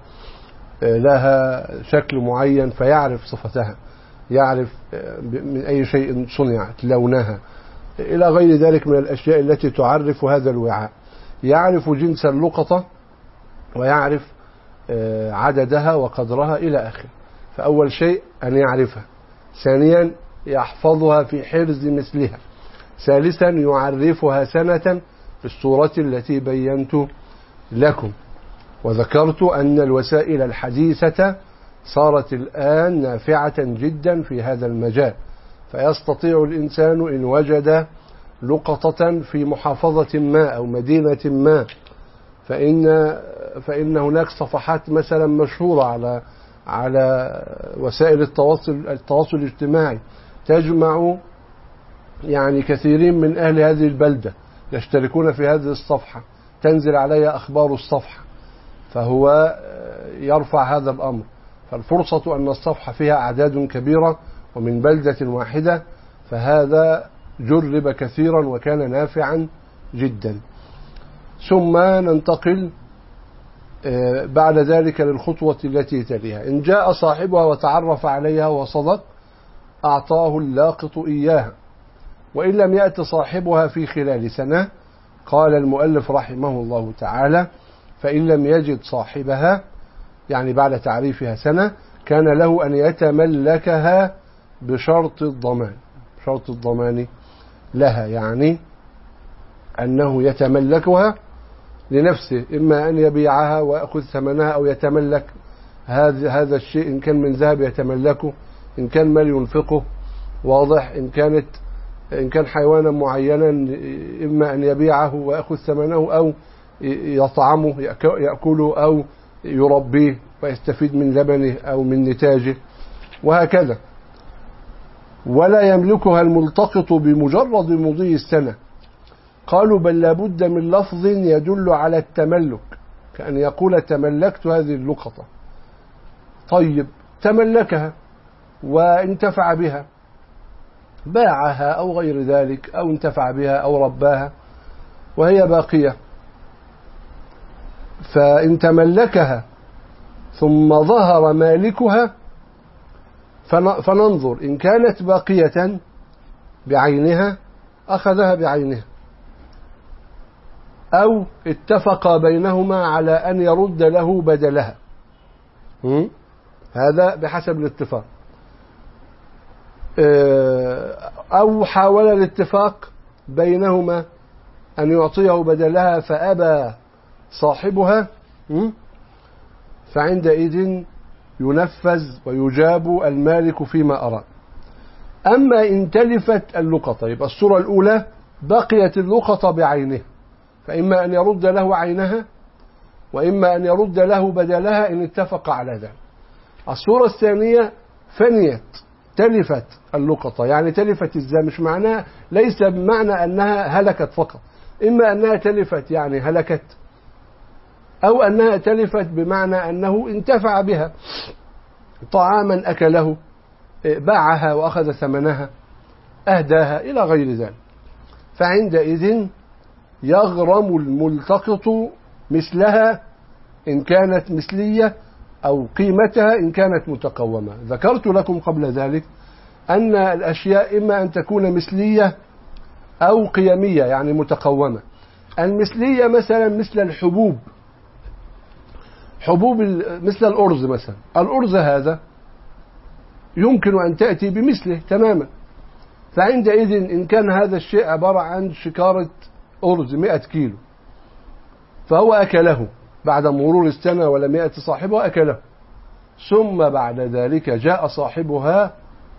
S2: لها شكل معين فيعرف صفتها، يعرف من أي شيء صنعت، لونها، إلى غير ذلك من الأشياء التي تعرف هذا الوعاء. يعرف جنس اللقطة ويعرف عددها وقدرها إلى آخره. فأول شيء أن يعرفها. ثانيا يحفظها في حرز مثلها. ثالثا يعرفها سنة في الصورة التي بينت لكم. وذكرت أن الوسائل الحديثة صارت الآن نافعة جدا في هذا المجال، فيستطيع الإنسان إن وجد لقطة في محافظة ما أو مدينة ما، فإن فإن هناك صفحات مثلا مشهورة على على وسائل التواصل التواصل الاجتماعي تجمع يعني كثيرين من أهل هذه البلدة يشتركون في هذه الصفحة، تنزل عليها أخبار الصفحة، فهو يرفع هذا الأمر. فالفرصة أن الصفحة فيها أعداد كبيرة ومن بلدة واحدة، فهذا جرب كثيرا وكان نافعا جدا. ثم ننتقل بعد ذلك للخطوة التي تليها. إن جاء صاحبها وتعرف عليها وصدق أعطاه اللاقط إياها، وإن لم يأت صاحبها في خلال سنة، قال المؤلف رحمه الله تعالى: فإن لم يجد صاحبها، يعني بعد تعريفها سنة، كان له أن يتملكها بشرط الضمان. شرط الضمان لها يعني أنه يتملكها لنفسه، إما أن يبيعها ويأخذ ثمنها أو يتملك هذا هذا الشيء، إن كان من ذهب يتملكه، إن كان مال ينفقه، واضح، إن كانت إن كان حيوانا معينا إما أن يبيعه ويأخذ ثمنه أو يطعمه يأكله أو يربيه ويستفيد من لبنه أو من نتاجه وهكذا. ولا يملكها الملتقط بمجرد مضي السنة. قالوا بل لابد من لفظ يدل على التملك، كأن يقول تملكت هذه اللقطة. طيب تملكها وانتفع بها، باعها أو غير ذلك، أو انتفع بها أو رباها وهي باقية، فإن تملكها ثم ظهر مالكها فننظر، إن كانت باقية بعينها أخذها بعينها، أو اتفق بينهما على أن يرد له بدلها، هذا بحسب الاتفاق، أو حاول الاتفاق بينهما أن يعطيه بدلها فأبى صاحبها، فعندئذ ينفذ ويجاب المالك فيما أراد. أما إن تلفت اللقطة، يبقى الصورة الأولى بقيت اللقطة بعينها، فإما أن يرد له عينها وإما أن يرد له بدلها إن اتفق على ذلك. الصورة الثانية فنيت، تلفت اللقطة، يعني تلفت ازاي؟ مش معناها، ليس بمعنى أنها هلكت فقط، إما أنها تلفت يعني هلكت، أو أنها تلفت بمعنى أنه انتفع بها، طعاما أكله، باعها وأخذ ثمنها، أهداها إلى غير ذلك. فعندئذ يغرم الملتقط مثلها إن كانت مثلية، أو قيمتها إن كانت متقومة. ذكرت لكم قبل ذلك أن الأشياء إما أن تكون مثلية أو قيمية يعني متقومة. المثلية مثلا مثل الحبوب، حبوب مثل الأرز مثلا، الأرز هذا يمكن أن تأتي بمثله تماما، فعندئذ إن كان هذا الشيء عبارة عن شكارة أرز مئة كيلو، فهو أكله بعد مرور السنة ولم يأتي صاحبها أكله، ثم بعد ذلك جاء صاحبها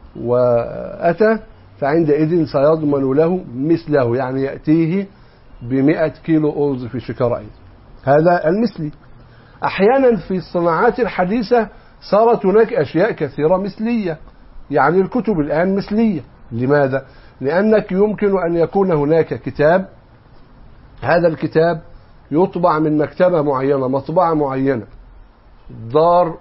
S2: وأتى، فعندئذ سيضمن له مثله، يعني يأتيه بمئة كيلو أرز في شكارة. هذا المثلي. أحيانا في الصناعات الحديثة صارت هناك أشياء كثيرة مثلية، يعني الكتب الآن مثلية. لماذا؟ لأنك يمكن أن يكون هناك كتاب، هذا الكتاب يطبع من مكتبة معينة، مطبعة معينة، دار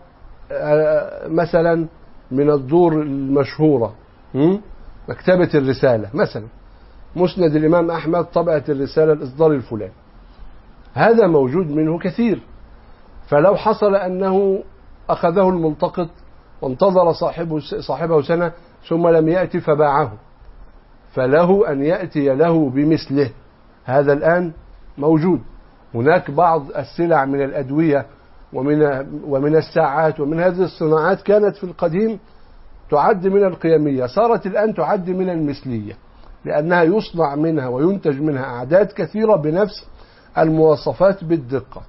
S2: مثلا من الدور المشهورة، مكتبة الرسالة مثلا، مسند الإمام أحمد طبعة الرسالة الإصدار الفلاني، هذا موجود منه كثير. فلو حصل أنه أخذه الملتقط وانتظر صاحبه, صاحبه سنة ثم لم يأتي فباعه، فله أن يأتي له بمثله. هذا الآن موجود. هناك بعض السلع من الأدوية ومن, ومن الساعات ومن هذه الصناعات كانت في القديم تعد من القيمية، صارت الآن تعد من المثلية، لأنها يصنع منها وينتج منها أعداد كثيرة بنفس المواصفات بالدقة.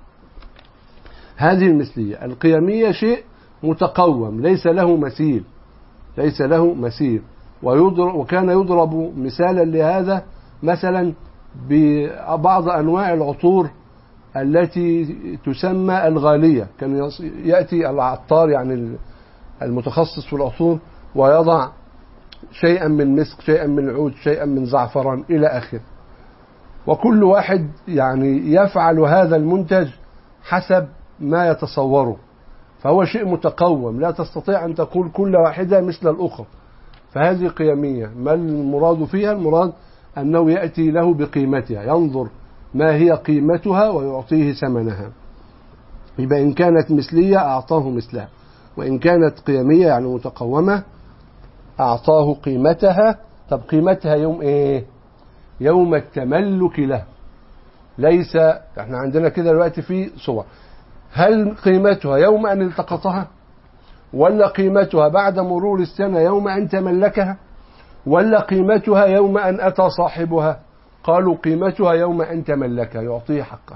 S2: هذه المثلية. القيمية شيء متقوم ليس له مثيل، ليس له مثيل. ويضرب وكان يضرب مثالا لهذا مثلا ببعض أنواع العطور التي تسمى الغالية. كان يأتي العطار يعني المتخصص في العطور ويضع شيئا من مسك، شيئا من عود، شيئا من زعفران إلى آخره، وكل واحد يعني يفعل هذا المنتج حسب ما يتصوره، فهو شيء متقوم لا تستطيع أن تقول كل واحدة مثل الأخرى، فهذه قيمية. ما المراد فيها؟ المراد أنه يأتي له بقيمتها، ينظر ما هي قيمتها ويعطيه ثمنها. يبقى إن كانت مثلية أعطاه مثلها، وإن كانت قيمية يعني متقومة أعطاه قيمتها. طب قيمتها يوم إيه؟ يوم التملك له. ليس احنا عندنا كده دلوقتي في صور، هل قيمتها يوم أن التقطها، ولا قيمتها بعد مرور السنة يوم أن تملكها، ولا قيمتها يوم أن أتى صاحبها؟ قالوا قيمتها يوم أن تملكها، يعطيه حقه.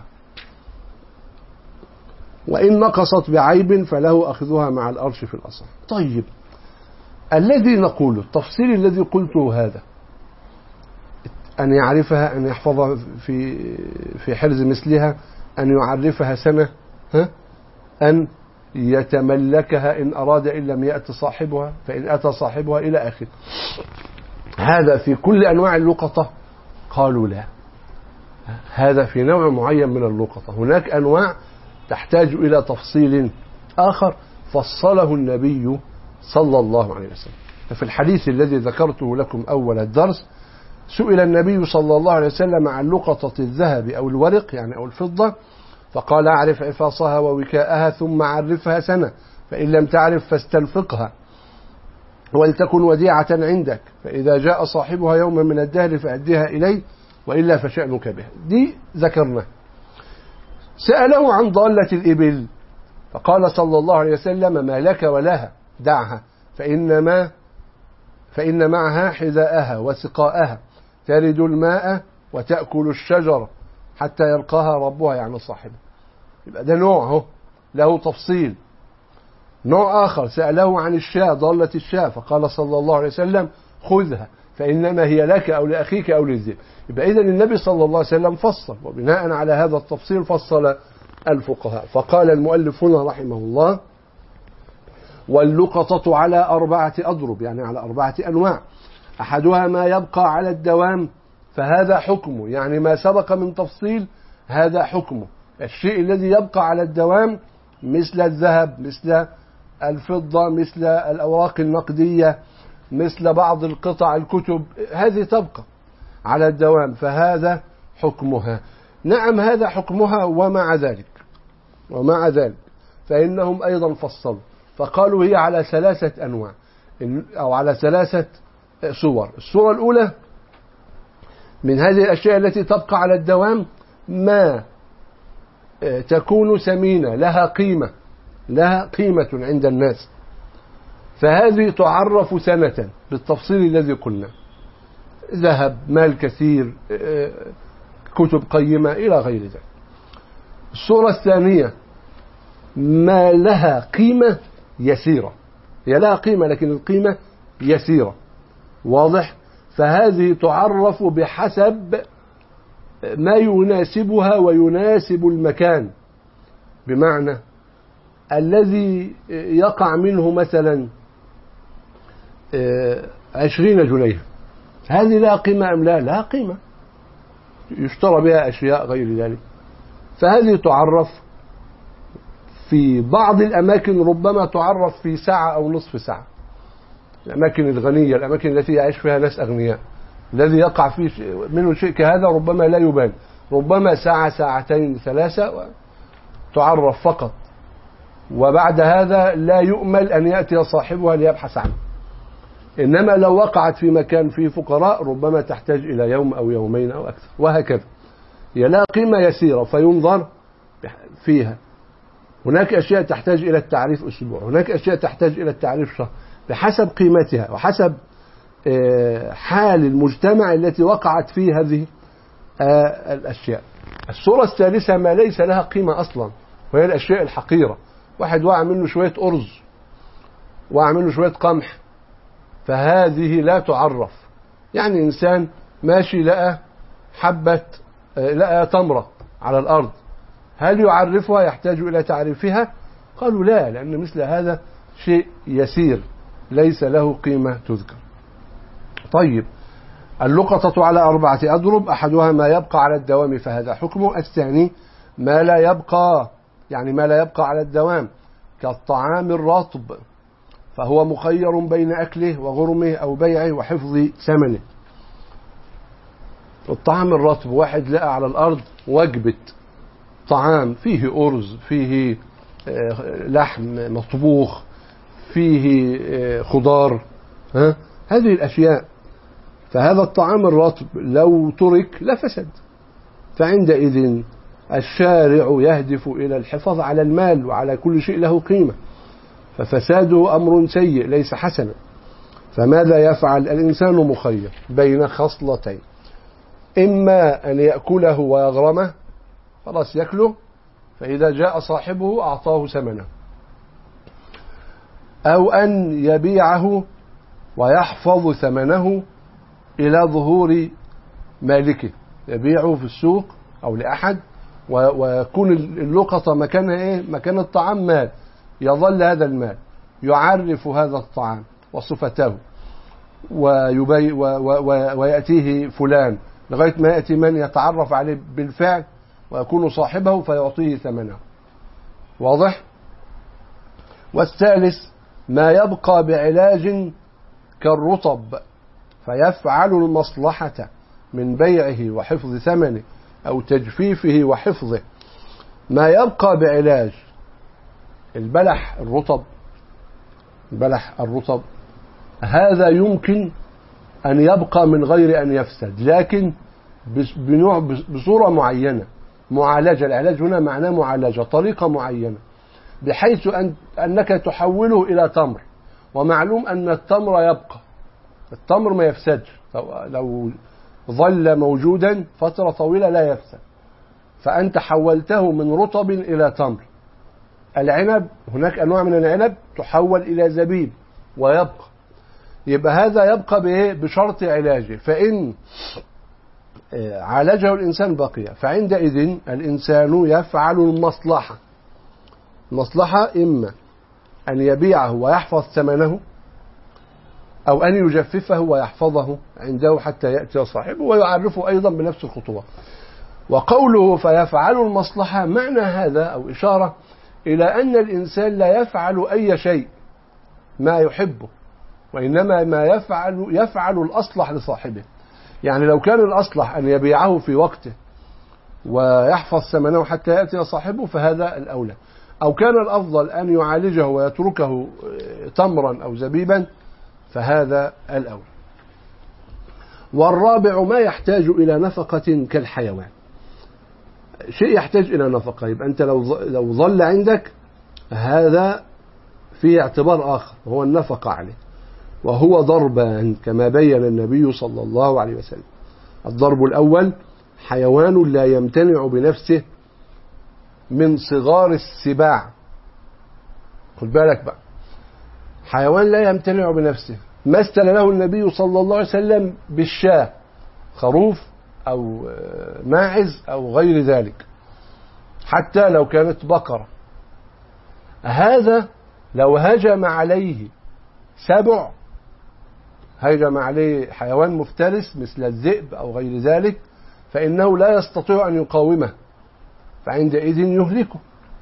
S2: وإن نقصت بعيب فله أخذها مع الأرش في الأصح. طيب الذي نقوله التفصيل الذي قلته هذا، أن يعرفها، أن يحفظها في في حرز مثلها، أن يعرفها سنة، ها؟ أن يتملكها إن أراد إن لم يأتي صاحبها، فإن أتى صاحبها إلى آخره. هذا في كل أنواع اللقطة؟ قالوا لا، هذا في نوع معين من اللقطة. هناك أنواع تحتاج إلى تفصيل آخر فصله النبي صلى الله عليه وسلم. ففي الحديث الذي ذكرته لكم أول الدرس سئل النبي صلى الله عليه وسلم عن لقطة الذهب أو الورق يعني أو الفضة، فقال أعرف عفاصها ووكاءها ثم عرفها سنة، فإن لم تعرف فاستنفقها ولتكن وديعة عندك، فإذا جاء صاحبها يوم من الدهر فأديها إليه وإلا فشأنك بها. دي ذكرنا. سأله عن ضالة الإبل فقال صلى الله عليه وسلم ما لك ولها، دعها فإنما فإن معها حذاءها وسقاءها، ترد الماء وتأكل الشجر حتى يلقاها ربها يعني صاحبها. يبقى ده نوع هو له تفصيل. نوع آخر سأله عن الشاة، ضالة الشاة، فقال صلى الله عليه وسلم خذها فإنما هي لك أو لأخيك أو للذئب. يبقى إذن النبي صلى الله عليه وسلم فصل، وبناء على هذا التفصيل فصل الفقهاء. فقال المؤلف هنا رحمه الله واللقطة على أربعة أضرب، يعني على أربعة أنواع. أحدها ما يبقى على الدوام فهذا حكمه، يعني ما سبق من تفصيل هذا حكمه. الشيء الذي يبقى على الدوام مثل الذهب، مثل الفضة، مثل الأوراق النقدية، مثل بعض القطع الكتب، هذه تبقى على الدوام فهذا حكمها. نعم هذا حكمها، ومع ذلك ومع ذلك فإنهم أيضا فصلوا فقالوا هي على ثلاثة أنواع أو على ثلاثة صور. الصورة الأولى من هذه الأشياء التي تبقى على الدوام ما تكون ثمينة لها قيمة لها قيمة عند الناس، فهذه تعرف سنة بالتفصيل الذي قلنا، ذهب، مال كثير، كتب قيمة إلى غير ذلك. الصورة الثانية ما لها قيمة يسيرة، هي لها قيمة لكن القيمة يسيرة، واضح؟ فهذه تعرف بحسب ما يناسبها ويناسب المكان، بمعنى الذي يقع منه مثلا عشرين جنيه، هذه لها قيمة أم لا؟ لها قيمة، يشترى بها أشياء غير ذلك، فهذه تعرف في بعض الأماكن، ربما تعرف في ساعة أو نصف ساعة، الأماكن الغنية، الأماكن التي يعيش فيها ناس أغنياء، الذي يقع فيه منه شيء كهذا ربما لا يبان، ربما ساعة ساعتين ثلاثة تعرف فقط، وبعد هذا لا يؤمل أن يأتي صاحبها ليبحث عنه. إنما لو وقعت في مكان فيه فقراء ربما تحتاج إلى يوم أو يومين أو أكثر، وهكذا. هي لها قيمة يسيرة فينظر فيها. هناك أشياء تحتاج إلى التعريف أسبوع، هناك أشياء تحتاج إلى التعريف شهر، بحسب قيمتها وحسب حال المجتمع التي وقعت فيه هذه الأشياء. الصورة الثالثة ما ليس لها قيمة أصلا، وهي الأشياء الحقيرة. واحد وقع منه شوية أرز، وقع منه شوية قمح، فهذه لا تعرف. يعني إنسان ماشي لقى حبة، لقى تمرة على الأرض، هل يعرفها؟ يحتاج إلى تعريفها؟ قالوا لا، لأن مثل هذا شيء يسير ليس له قيمة تذكر. طيب، اللقطة على أربعة أضرب، أحدها ما يبقى على الدوام فهذا حكمه، الثاني ما لا يبقى، يعني ما لا يبقى على الدوام كالطعام الرطب، فهو مخير بين أكله وغرمه أو بيعه وحفظ ثمنه. الطعام الرطب، واحد لقى على الأرض وجبة طعام فيه أرز، فيه لحم مطبوخ، فيه خضار، ها؟ هذه الأشياء، فهذا الطعام الرطب لو ترك لفسد، فعندئذ الشارع يهدف إلى الحفاظ على المال وعلى كل شيء له قيمة، ففساده أمر سيء ليس حسنا. فماذا يفعل؟ الإنسان مخير بين خصلتين، إما أن يأكله ويغرمه، خلاص يأكله، فإذا جاء صاحبه أعطاه ثمنه، أو أن يبيعه ويحفظ ثمنه إلى ظهور مالكه، يبيعه في السوق أو لأحد، ويكون اللقطة مكانها إيه؟ مكان الطعام مال، يظل هذا المال يعرف هذا الطعام وصفته، ويبي ويأتيه فلان لغاية ما يأتي من يتعرف عليه بالفعل ويكون صاحبه فيعطيه ثمنه، واضح؟ والثالث ما يبقى بعلاج كالرطب، فيفعل المصلحة من بيعه وحفظ ثمنه أو تجفيفه وحفظه. ما يبقى بعلاج، البلح الرطب، البلح الرطب هذا يمكن أن يبقى من غير أن يفسد، لكن بنوع بصورة معينة، معالجة. العلاج هنا معناه معالجة، طريقة معينة، بحيث أن أنك تحوله إلى تمر، ومعلوم أن التمر يبقى، التمر ما يفسدش، لو ظل موجودا فترة طويلة لا يفسد، فأنت حولته من رطب إلى تمر. العنب، هناك أنواع من العنب تحول إلى زبيب ويبقى، يبقى هذا يبقى بإيه؟ بشرط علاجه، فإن عالجه الإنسان بقي، فعندئذ الإنسان يفعل المصلحة. المصلحة إما أن يبيعه ويحفظ ثمنه، أو أن يجففه ويحفظه عنده حتى يأتي صاحبه ويعرفه أيضا بنفس الخطوة. وقوله فيفعل المصلحة، معنى هذا أو إشارة إلى أن الإنسان لا يفعل أي شيء ما يحبه، وإنما ما يفعل يفعل الأصلح لصاحبه. يعني لو كان الأصلح أن يبيعه في وقته ويحفظ ثمنه حتى يأتي صاحبه فهذا الأولى، أو كان الأفضل أن يعالجه ويتركه تمرا أو زبيبا فهذا الأول. والرابع ما يحتاج إلى نفقة كالحيوان. شيء يحتاج إلى نفقة، يبقى أنت لو لو ظل عندك هذا في اعتبار آخر هو النفقة عليه، وهو ضربان كما بين النبي صلى الله عليه وسلم. الضرب الأول حيوان لا يمتنع بنفسه من صغار السباع. خد بالك بقى، حيوان لا يمتنع بنفسه، مثل له النبي صلى الله عليه وسلم بالشاة، خروف أو ماعز أو غير ذلك، حتى لو كانت بقرة. هذا لو هجم عليه سبع، هجم عليه حيوان مفترس مثل الذئب أو غير ذلك، فإنه لا يستطيع أن يقاومه، فعندئذ يهلكه.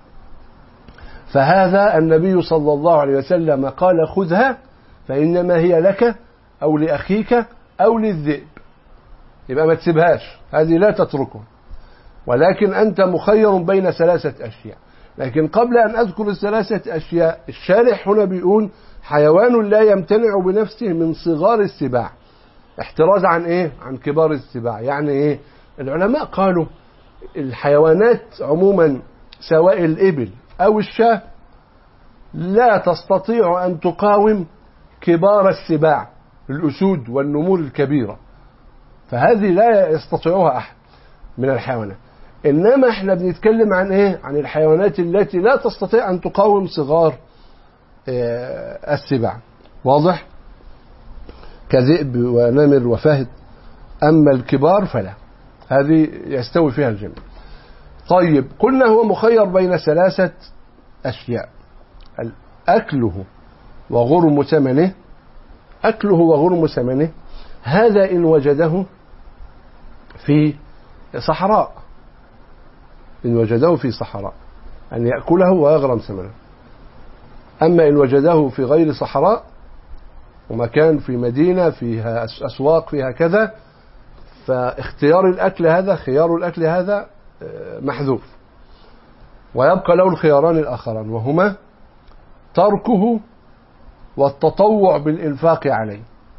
S2: فهذا النبي صلى الله عليه وسلم قال خذها فإنما هي لك أو لأخيك أو للذئب، يبقى ما تسيبهاش، هذه لا تتركه، ولكن أنت مخير بين ثلاثة أشياء. لكن قبل أن أذكر الثلاثة أشياء، الشارح هنا بيقول حيوان لا يمتنع بنفسه من صغار السباع، احتراز عن إيه؟ عن كبار السباع. يعني إيه؟ العلماء قالوا الحيوانات عموما سواء الإبل أو الشاة لا تستطيع أن تقاوم كبار السباع، الأسود والنمور الكبيرة، فهذه لا يستطيعها أحد من الحيوانات. إنما احنا بنتكلم عن إيه؟ عن الحيوانات التي لا تستطيع أن تقاوم صغار السباع، واضح؟ كذئب ونمر وفهد. أما الكبار فلا، هذه يستوي فيها الجميع. طيب، قلنا هو مخير بين ثلاثة أشياء: أكله وغرم ثمنه. أكله وغرم ثمنه هذا إن وجده في صحراء، إن وجده في صحراء أن يأكله ويغرم ثمنه. أما إن وجده في غير صحراء ومكان في مدينة فيها أسواق فيها كذا، فاختيار الأكل هذا خيار الأكل هذا محذوف، ويبقى له الخياران الآخران، وهما تركه والتطوع بالإنفاق عليه.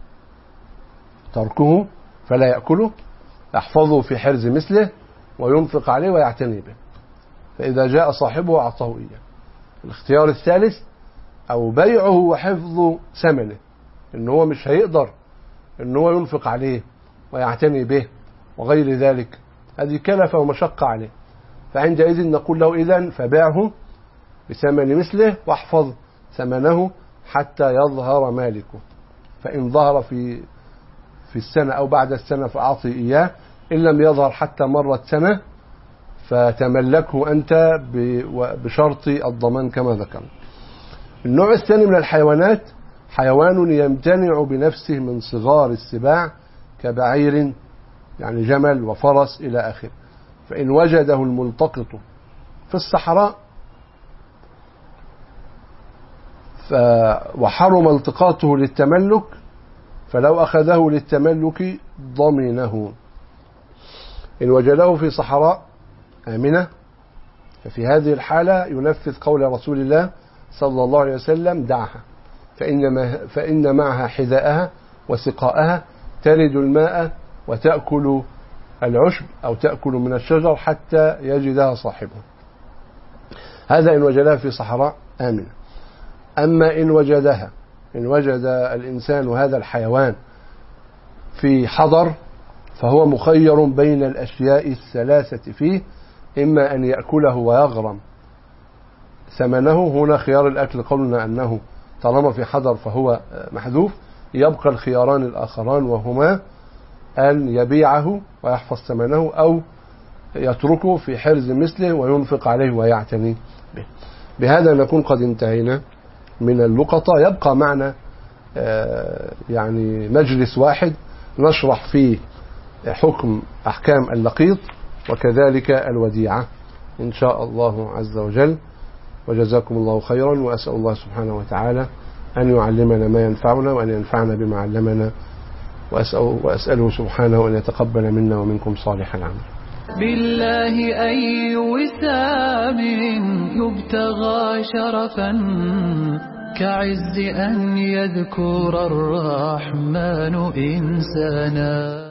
S2: تركه فلا يأكله، يحفظه في حرز مثله وينفق عليه ويعتني به، فإذا جاء صاحبه أعطاه إياه. الاختيار الثالث أو بيعه وحفظ ثمنه، إن هو مش هيقدر إن هو ينفق عليه ويعتني به وغير ذلك، هذه كلفة ومشقة عليه، فعندئذ نقول له إذن فبيعه بثمن مثله واحفظ ثمنه حتى يظهر مالكه، فإن ظهر في في السنة أو بعد السنة فأعطي إياه، إن لم يظهر حتى مرت سنة فتملكه أنت بشرط الضمان كما ذكر. النوع الثاني من الحيوانات حيوان يمتنع بنفسه من صغار السباع كبعير، يعني جمل وفرس إلى آخره، فإن وجده الملتقط في الصحراء ف... وحرم التقاطه للتملك، فلو أخذه للتملك ضمنه. إن وجده في صحراء آمنة ففي هذه الحالة ينفذ قول رسول الله صلى الله عليه وسلم دعها فإن, فإن معها حذاءها وسقاءها ترد الماء وتأكل العشب أو تأكل من الشجر حتى يجدها صاحبه. هذا إن وجدها في صحراء آمنة. أما إن وجدها إن وجد الإنسان هذا الحيوان في حضر فهو مخير بين الأشياء الثلاثة فيه، إما أن يأكله ويغرم ثمنه، هنا خيار الأكل قولنا أنه طالما في حضر فهو محذوف، يبقى الخياران الآخران وهما أن يبيعه ويحفظ ثمنه أو يتركه في حرز مثله وينفق عليه ويعتني به. بهذا نكون قد انتهينا من اللقطة. يبقى معنا يعني مجلس واحد نشرح فيه حكم أحكام اللقيط وكذلك الوديعة إن شاء الله عز وجل. وجزاكم الله خيرا، وأسأل الله سبحانه وتعالى أن يعلمنا ما ينفعنا وأن ينفعنا بما علمنا، وأسأله سبحانه أن يتقبل منا ومنكم صالح العمل.
S1: بالله أي وسام يبتغى شرفا كعز أن يذكر الرحمن إنسانا.